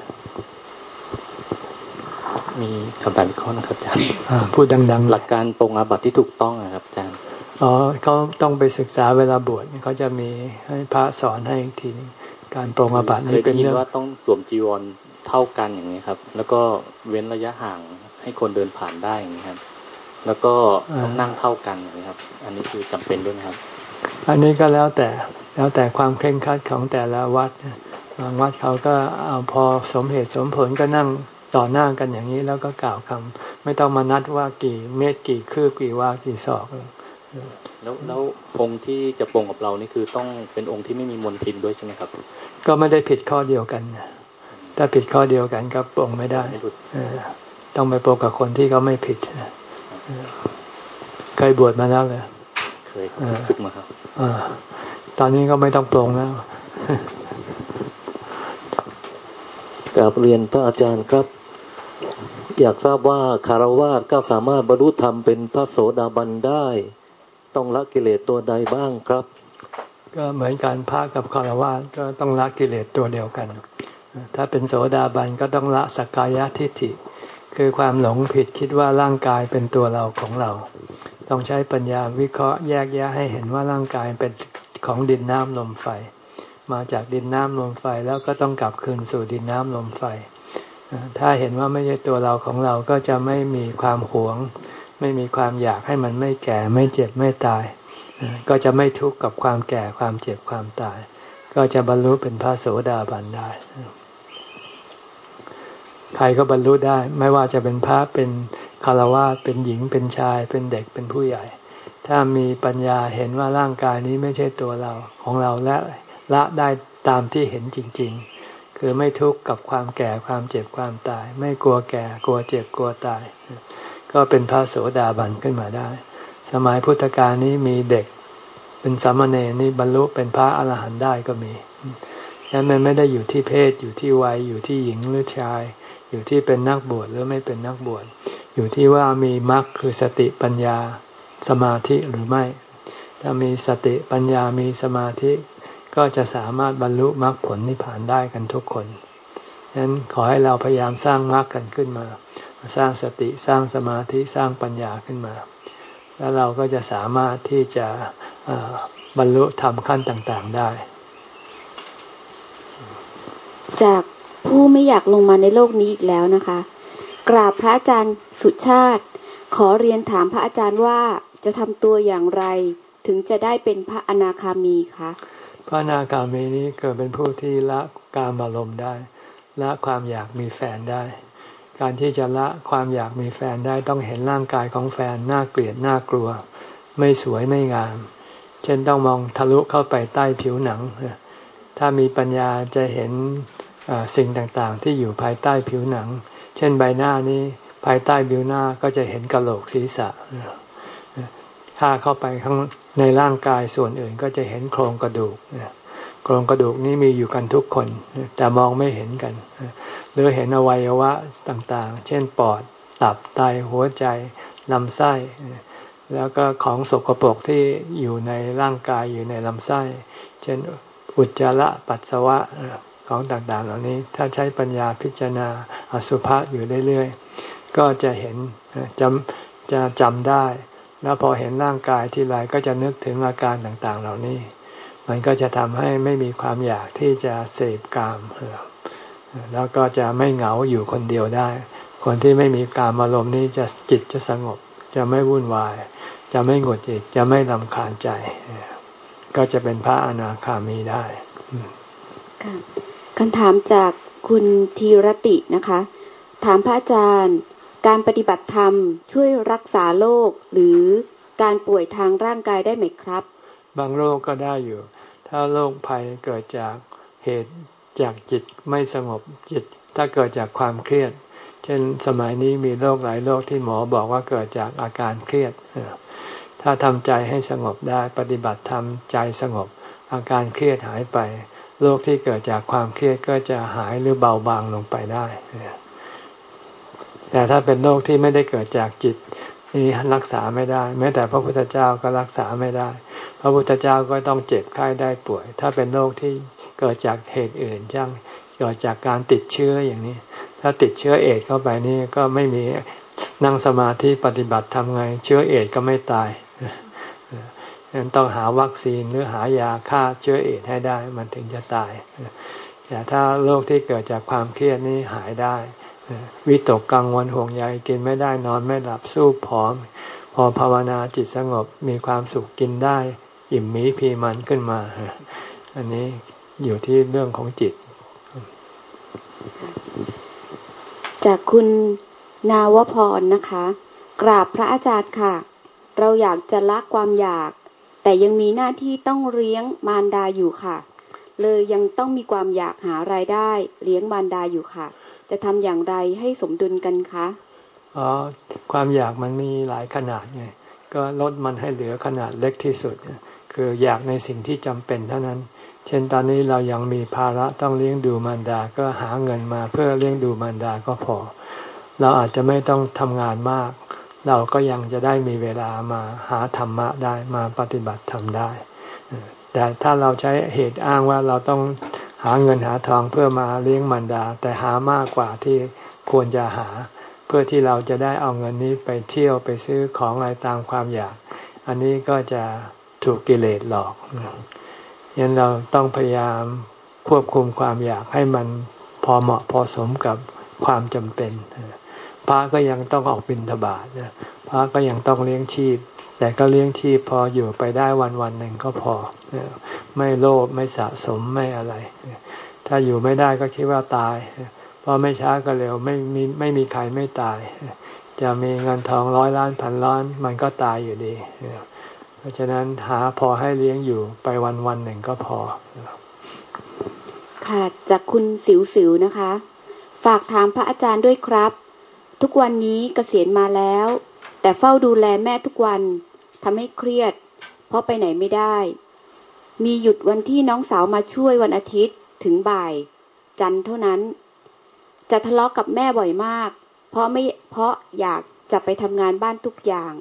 มีคำถามอีกข้อนะครับอาจารย์พูดดังๆหลักการปรงอาบัติที่ถูกต้องนะครับอาจารย์อ๋อเขาต้องไปศึกษาเวลาบวชเขาจะมีให้พระสอนให้อีกทีนึงการปรงอาบัตินี่เป็นเรื่องว่าต้องสวมจีวรเท่ากันอย่างนี้ครับแล้วก็เว้นระยะห่างให้คนเดินผ่านได้อย่างนี้ครับแล้วก็ต้องนั่งเท่ากันอย่างนี้ครับอันนี้คือจำเป็นด้วยนะครับอันนี้ก็แล้วแต่แล้วแต่ความเคร่งครัดของแต่ละวัดบางวัดเขาก็เอาพอสมเหตุสมผลก็นั่งต่อหน้ากันอย่างนี้แล้วก็กล่าวคำไม่ต้องมานัดว่ากี่เมตรกี่คืบกี่วากี่ศอกแล้วแล้วองค์ที่จะปรงกับเรานี่คือต้องเป็นองค์ที่ไม่มีมลทินด้วยใช่ไหมครับก็ไม่ได้ผิดข้อเดียวกันถ้าผิดข้อเดียวกันก็ปรงไม่ได้ต้องไปปรงกับคนที่เขาไม่ผิดเคยบวชมาแล้วเลยเคยศึกมาครับตอนนี้ก็ไม่ต้องปรงแล้วกราบเรียนพระอาจารย์ครับอยากทราบว่าคฤหัสถ์ก็สามารถบรรลุธรรมเป็นพระโสดาบันได้ต้องละกิเลสตัวใดบ้างครับก็เหมือนการพระกับคฤหัสถ์ก็ต้องละกิเลสตัวเดียวกันถ้าเป็นโสดาบันก็ต้องละสักกายทิฏฐิคือความหลงผิดคิดว่าร่างกายเป็นตัวเราของเราต้องใช้ปัญญาวิเคราะห์แยกแยะให้เห็นว่าร่างกายเป็นของดินน้ำลมไฟมาจากดินน้ำลมไฟแล้วก็ต้องกลับคืนสู่ดินน้ำลมไฟถ้าเห็นว่าไม่ใช่ตัวเราของเราก็จะไม่มีความหวงไม่มีความอยากให้มันไม่แก่ไม่เจ็บไม่ตายก็จะไม่ทุกข์กับความแก่ความเจ็บความตายก็จะบรรลุเป็นพระโสดาบันได้ใครก็บรรลุได้ไม่ว่าจะเป็นพระเป็นฆราวาสเป็นหญิงเป็นชายเป็นเด็กเป็นผู้ใหญ่ถ้ามีปัญญาเห็นว่าร่างกายนี้ไม่ใช่ตัวเราของเราและละได้ตามที่เห็นจริงๆคือไม่ทุกข์กับความแก่ความเจ็บความตายไม่กลัวแก่กลัวเจ็บกลัวตายก็เป็นพระโสดาบันขึ้นมาได้สมัยพุทธกาลนี้มีเด็กเป็นสามเณรนี่บรรลุเป็นพระอรหันต์ได้ก็มีและมันไม่ได้อยู่ที่เพศอยู่ที่วัยอยู่ที่หญิงหรือชายอยู่ที่เป็นนักบวชหรือไม่เป็นนักบวชอยู่ที่ว่ามีมรรคคือสติปัญญาสมาธิหรือไม่ถ้ามีสติปัญญามีสมาธิก็จะสามารถบรรลุมรรคผลนิพพานได้กันทุกคนฉะนั้นขอให้เราพยายามสร้างมรรคกันขึ้นมาสร้างสติสร้างสมาธิสร้างปัญญาขึ้นมาแล้วเราก็จะสามารถที่จะบรรลุธรรมขั้นต่างๆได้จากผู้ไม่อยากลงมาในโลกนี้อีกแล้วนะคะกราบพระอาจารย์สุชาติขอเรียนถามพระอาจารย์ว่าจะทำตัวอย่างไรถึงจะได้เป็นพระอนาคามีคะพระอนาคามีนี้เกิดเป็นผู้ที่ละกามารมณ์ได้ละความอยากมีแฟนได้การที่จะละความอยากมีแฟนได้ต้องเห็นร่างกายของแฟนน่าเกลียดน่ากลัวไม่สวยไม่งามเช่นต้องมองทะลุเข้าไปใต้ผิวหนังถ้ามีปัญญาจะเห็นสิ่งต่างๆที่อยู่ภายใต้ผิวหนังเช่นใบหน้านี้ภายใต้ผิวหน้าก็จะเห็นกะโหลกศีรษะถ้าเข้าไปข้างในร่างกายส่วนอื่นก็จะเห็นโครงกระดูกโครงกระดูกนี้มีอยู่กันทุกคนแต่มองไม่เห็นกันหรือเห็นอวัยวะต่างๆเช่นปอดตับไตหัวใจลำไส้แล้วก็ของสกปรกที่อยู่ในร่างกายอยู่ในลำไส้เช่นอุจจาระปัสสาวะของต่างๆเหล่านี้ถ้าใช้ปัญญาพิจารณาอสุภะอยู่เรื่อยๆก็จะเห็นจำจะจำได้แล้วพอเห็นร่างกายทีไรก็จะนึกถึงอาการต่างๆเหล่านี้มันก็จะทำให้ไม่มีความอยากที่จะเสพกามแล้วก็จะไม่เหงาอยู่คนเดียวได้คนที่ไม่มีกามอารมณ์นี้จะจิตจะสงบจะไม่วุ่นวายจะไม่หงุดหงิดจะไม่รำคาญใจก็จะเป็นพระอนาคามีได้คำถามจากคุณธีรตินะคะถามพระอาจารย์การปฏิบัติธรรมช่วยรักษาโรคหรือการป่วยทางร่างกายได้ไหมครับบางโรคก็ได้อยู่ถ้าโรคภัยเกิดจากเหตุจากจิตไม่สงบจิตถ้าเกิดจากความเครียดเช่นสมัยนี้มีโรคหลายโรคที่หมอบอกว่าเกิดจากอาการเครียดถ้าทำใจให้สงบได้ปฏิบัติธรรมใจสงบอาการเครียดหายไปโรคที่เกิดจากความเครียดก็จะหายหรือเบาบางลงไปได้แต่ถ้าเป็นโรคที่ไม่ได้เกิดจากจิตนี่รักษาไม่ได้แม้แต่พระพุทธเจ้าก็รักษาไม่ได้พระพุทธเจ้าก็ต้องเจ็บไข้ได้ป่วยถ้าเป็นโรคที่เกิดจากเหตุอื่นเช่นเกิดจากการติดเชื้ออย่างนี้ถ้าติดเชื้อเอดส์เข้าไปนี่ก็ไม่มีนั่งสมาธิปฏิบัติทำไงเชื้อเอดส์ก็ไม่ตายนั้นต้องหาวัคซีนหรือหายาฆ่าเชื้อเอดส์ให้ได้มันถึงจะตายแต่ถ้าโรคที่เกิดจากความเครียดนี่หายได้วิตกกังวลห่วงใยกินไม่ได้นอนไม่หลับสู้ผอมพอภาวนาจิตสงบมีความสุขกินได้อิ่มมีพีมันขึ้นมาอันนี้อยู่ที่เรื่องของจิตจากคุณนาวพรนะคะกราบพระอาจารย์ค่ะเราอยากจะละความอยากแต่ยังมีหน้าที่ต้องเลี้ยงมารดาอยู่ค่ะเลยยังต้องมีความอยากหารายได้เลี้ยงมารดาอยู่ค่ะจะทำอย่างไรให้สมดุลกันคะอ๋อความอยากมันมีหลายขนาดไงก็ลดมันให้เหลือขนาดเล็กที่สุดคืออยากในสิ่งที่จำเป็นเท่านั้นเช่นตอนนี้เรายังมีภาระต้องเลี้ยงดูมารดาก็หาเงินมาเพื่อเลี้ยงดูมารดาก็พอเราอาจจะไม่ต้องทำงานมากเราก็ยังจะได้มีเวลามาหาธรรมะได้มาปฏิบัติธรรมได้แต่ถ้าเราใช้เหตุอ้างว่าเราต้องหาเงินหาทองเพื่อมาเลี้ยงมารดาแต่หามากกว่าที่ควรจะหาเพื่อที่เราจะได้เอาเงินนี้ไปเที่ยวไปซื้อของอะไรตามความอยากอันนี้ก็จะถูกกิเลสหลอกยันเราต้องพยายามควบคุมความอยากให้มันพอเหมาะพอสมกับความจำเป็นพระก็ยังต้องออกบิณฑบาตพระก็ยังต้องเลี้ยงชีพแต่ก็เลี้ยงชีพพออยู่ไปได้วันวันหนึ่งก็พอไม่โลภไม่สะสมไม่อะไรถ้าอยู่ไม่ได้ก็คิดว่าตายเพราะไม่ช้าก็เร็วไม่มีไม่มีใครไม่ตายจะมีเงินทองร้อยล้านพันล้านมันก็ตายอยู่ดีเพราะฉะนั้นหาพอให้เลี้ยงอยู่ไปวันวันหนึ่งก็พอค่ะจากคุณสิวสิวนะคะฝากถามพระอาจารย์ด้วยครับทุกวันนี้เกษียณมาแล้วแต่เฝ้าดูแลแม่ทุกวันทำให้เครียดเพราะไปไหนไม่ได้มีหยุดวันที่น้องสาวมาช่วยวันอาทิตย์ถึงบ่ายจันทร์เท่านั้นจะทะเลาะกับแม่บ่อยมากเพราะไม่เพราะอยากจะไปทำงานบ้านทุกอย่าง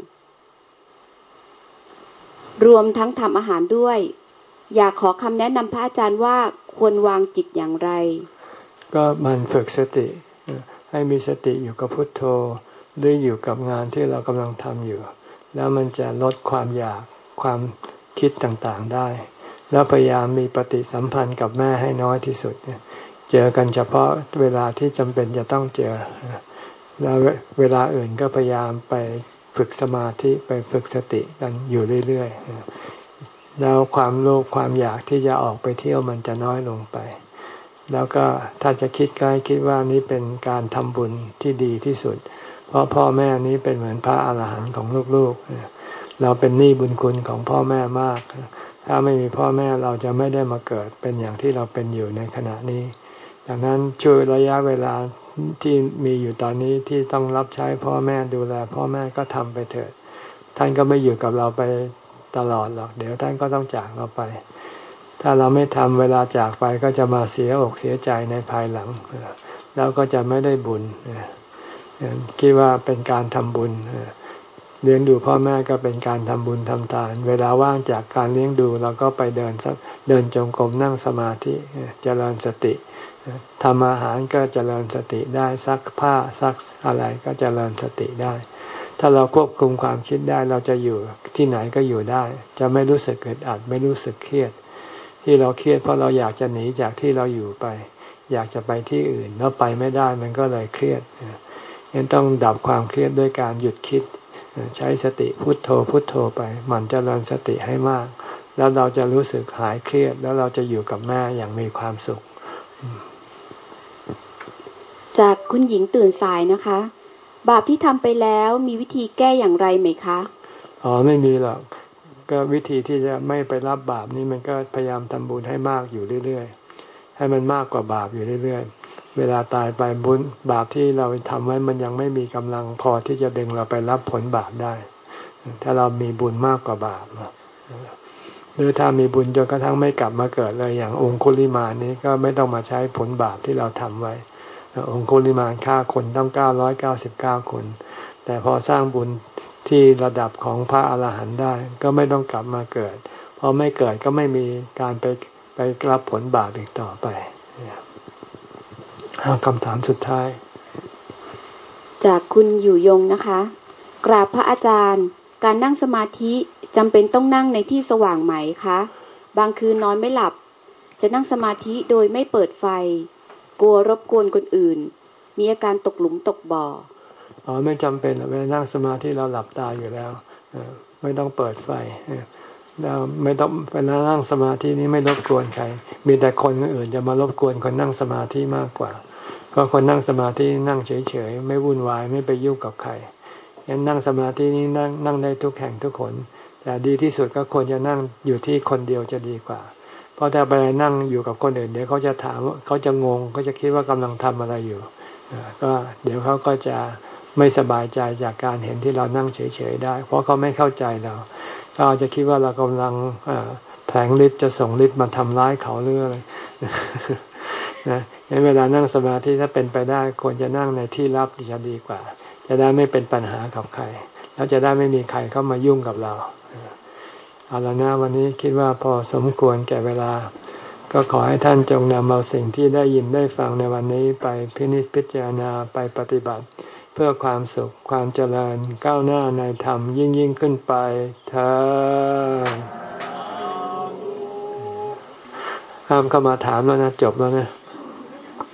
รวมทั้งทำอาหารด้วยอยากขอคำแนะนำพระอาจารย์ว่าควรวางจิตอย่างไรก็มันฝึกสติให้มีสติอยู่กับพุทโธหรืออยู่กับงานที่เรากำลังทำอยู่แล้วมันจะลดความอยากความคิดต่างๆได้แล้วพยายามมีปฏิสัมพันธ์กับแม่ให้น้อยที่สุดเจอกันเฉพาะเวลาที่จำเป็นจะต้องเจอแล้วเวลาอื่นก็พยายามไปฝึกสมาธิไปฝึกสติกันอยู่เรื่อยๆแล้วความโลภความอยากที่จะออกไปเที่ยวมันจะน้อยลงไปแล้วก็ถ้าจะคิดก็ให้คิดว่านี่เป็นการทำบุญที่ดีที่สุดเพราะพ่อแม่นี้เป็นเหมือนพระอรหันต์ของลูกๆเราเป็นหนี้บุญคุณของพ่อแม่มากถ้าไม่มีพ่อแม่เราจะไม่ได้มาเกิดเป็นอย่างที่เราเป็นอยู่ในขณะนี้ดังนั้นช่วยระยะเวลาที่มีอยู่ตอนนี้ที่ต้องรับใช้พ่อแม่ดูแลพ่อแม่ก็ทำไปเถิดท่านก็ไม่อยู่กับเราไปตลอดหรอกเดี๋ยวท่านก็ต้องจากเราไปถ้าเราไม่ทำเวลาจากไปก็จะมาเสียอกเสียใจในภายหลังแล้วก็จะไม่ได้บุญคิดว่าเป็นการทำบุญเลี้ยงดูพ่อแม่ก็เป็นการทำบุญทำทานเวลาว่างจากการเลี้ยงดูเราก็ไปเดินสักเดินจงกรมนั่งสมาธิเจริญสติทำอาหารก็เจริญสติได้ซักผ้าซักอะไรก็เจริญสติได้ถ้าเราควบคุมความคิดได้เราจะอยู่ที่ไหนก็อยู่ได้จะไม่รู้สึกอึดอัดไม่รู้สึกเครียดที่เราเครียดเพราะเราอยากจะหนีจากที่เราอยู่ไปอยากจะไปที่อื่นแล้วไปไม่ได้มันก็เลยเครียดยังต้องดับความเครียดด้วยการหยุดคิดใช้สติพุทโธพุทโธไปหมั่นเจริญสติให้มากแล้วเราจะรู้สึกหายเครียดแล้วเราจะอยู่กับแม่อย่างมีความสุขจากคุณหญิงตื่นสายนะคะบาปที่ทำไปแล้วมีวิธีแก้อย่างไรไหมคะอ๋อไม่มีหรอกก็วิธีที่จะไม่ไปรับบาปนี้มันก็พยายามทำบุญให้มากอยู่เรื่อยๆให้มันมากกว่าบาปอยู่เรื่อยๆเวลาตายไปบุญบาปที่เราทำไว้มันยังไม่มีกำลังพอที่จะดึงเราไปรับผลบาปได้ถ้าเรามีบุญมากกว่าบาปหรือถ้ามีบุญจนกระทั่งไม่กลับมาเกิดเลยอย่างองคุลิมานนี้ก็ไม่ต้องมาใช้ผลบาปที่เราทำไว้องคุลิมานฆ่าคนต้องเก้าร้อยเก้าสิบเก้าคนแต่พอสร้างบุญที่ระดับของพระอรหันต์ได้ก็ไม่ต้องกลับมาเกิดพอไม่เกิดก็ไม่มีการไปไปรับผลบาปอีกต่อไปคำถามสุดท้ายจากคุณอยู่ยงนะคะกราบพระอาจารย์การนั่งสมาธิจำเป็นต้องนั่งในที่สว่างไหมคะบางคืนนอนไม่หลับจะนั่งสมาธิโดยไม่เปิดไฟกลัวรบกวนคนอื่นมีอาการตกหลุมตกบ่ออ๋อไม่จำเป็นเวลานั่งสมาธิเราหลับตาอยู่แล้วไม่ต้องเปิดไฟเราไม่ต้องเวลานั่งสมาธินี้ไม่รบกวนใครมีแต่คนอื่นจะมารบกวนคนนั่งสมาธิมากกว่าเพราะคนนั่งสมาธินั่งเฉยๆไม่วุ่นวายไม่ไปยุ่งกับใครงั้นนั่งสมาธินี้นั่งนั่งได้ทุกแห่งทุกคนแต่ดีที่สุดก็ควรจะนั่งอยู่ที่คนเดียวจะดีกว่าเพราะถ้าไปนั่งอยู่กับคนอื่นเดี๋ยวเขาจะถามเขาจะงงเขาจะคิดว่ากำลังทำอะไรอยู่ก็เดี๋ยวเขาก็จะไม่สบายใจจากการเห็นที่เรานั่งเฉยๆได้เพราะเขาไม่เข้าใจเราเขาจะคิดว่าเรากำลังแผลงฤทธิ์จะส่งฤทธิ์มาทำร้ายเขาหรืออะไรนะในเวลานั่งสมาธิถ้าเป็นไปได้ควรจะนั่งในที่ลับจะดีกว่าจะได้ไม่เป็นปัญหากับใครแล้วจะได้ไม่มีใครเข้ามายุ่งกับเราเอาละนะวันนี้คิดว่าพอสมควรแก่เวลาก็ขอให้ท่านจงนำเอาสิ่งที่ได้ยินได้ฟังในวันนี้ไปพินิจพิจารณาไปปฏิบัติเพื่อความสุขความเจริญก้าวหน้าในธรรมยิ่งยิ่งขึ้นไปเถิดห้ามเข้ามาถามแล้วนะจบแล้วนะ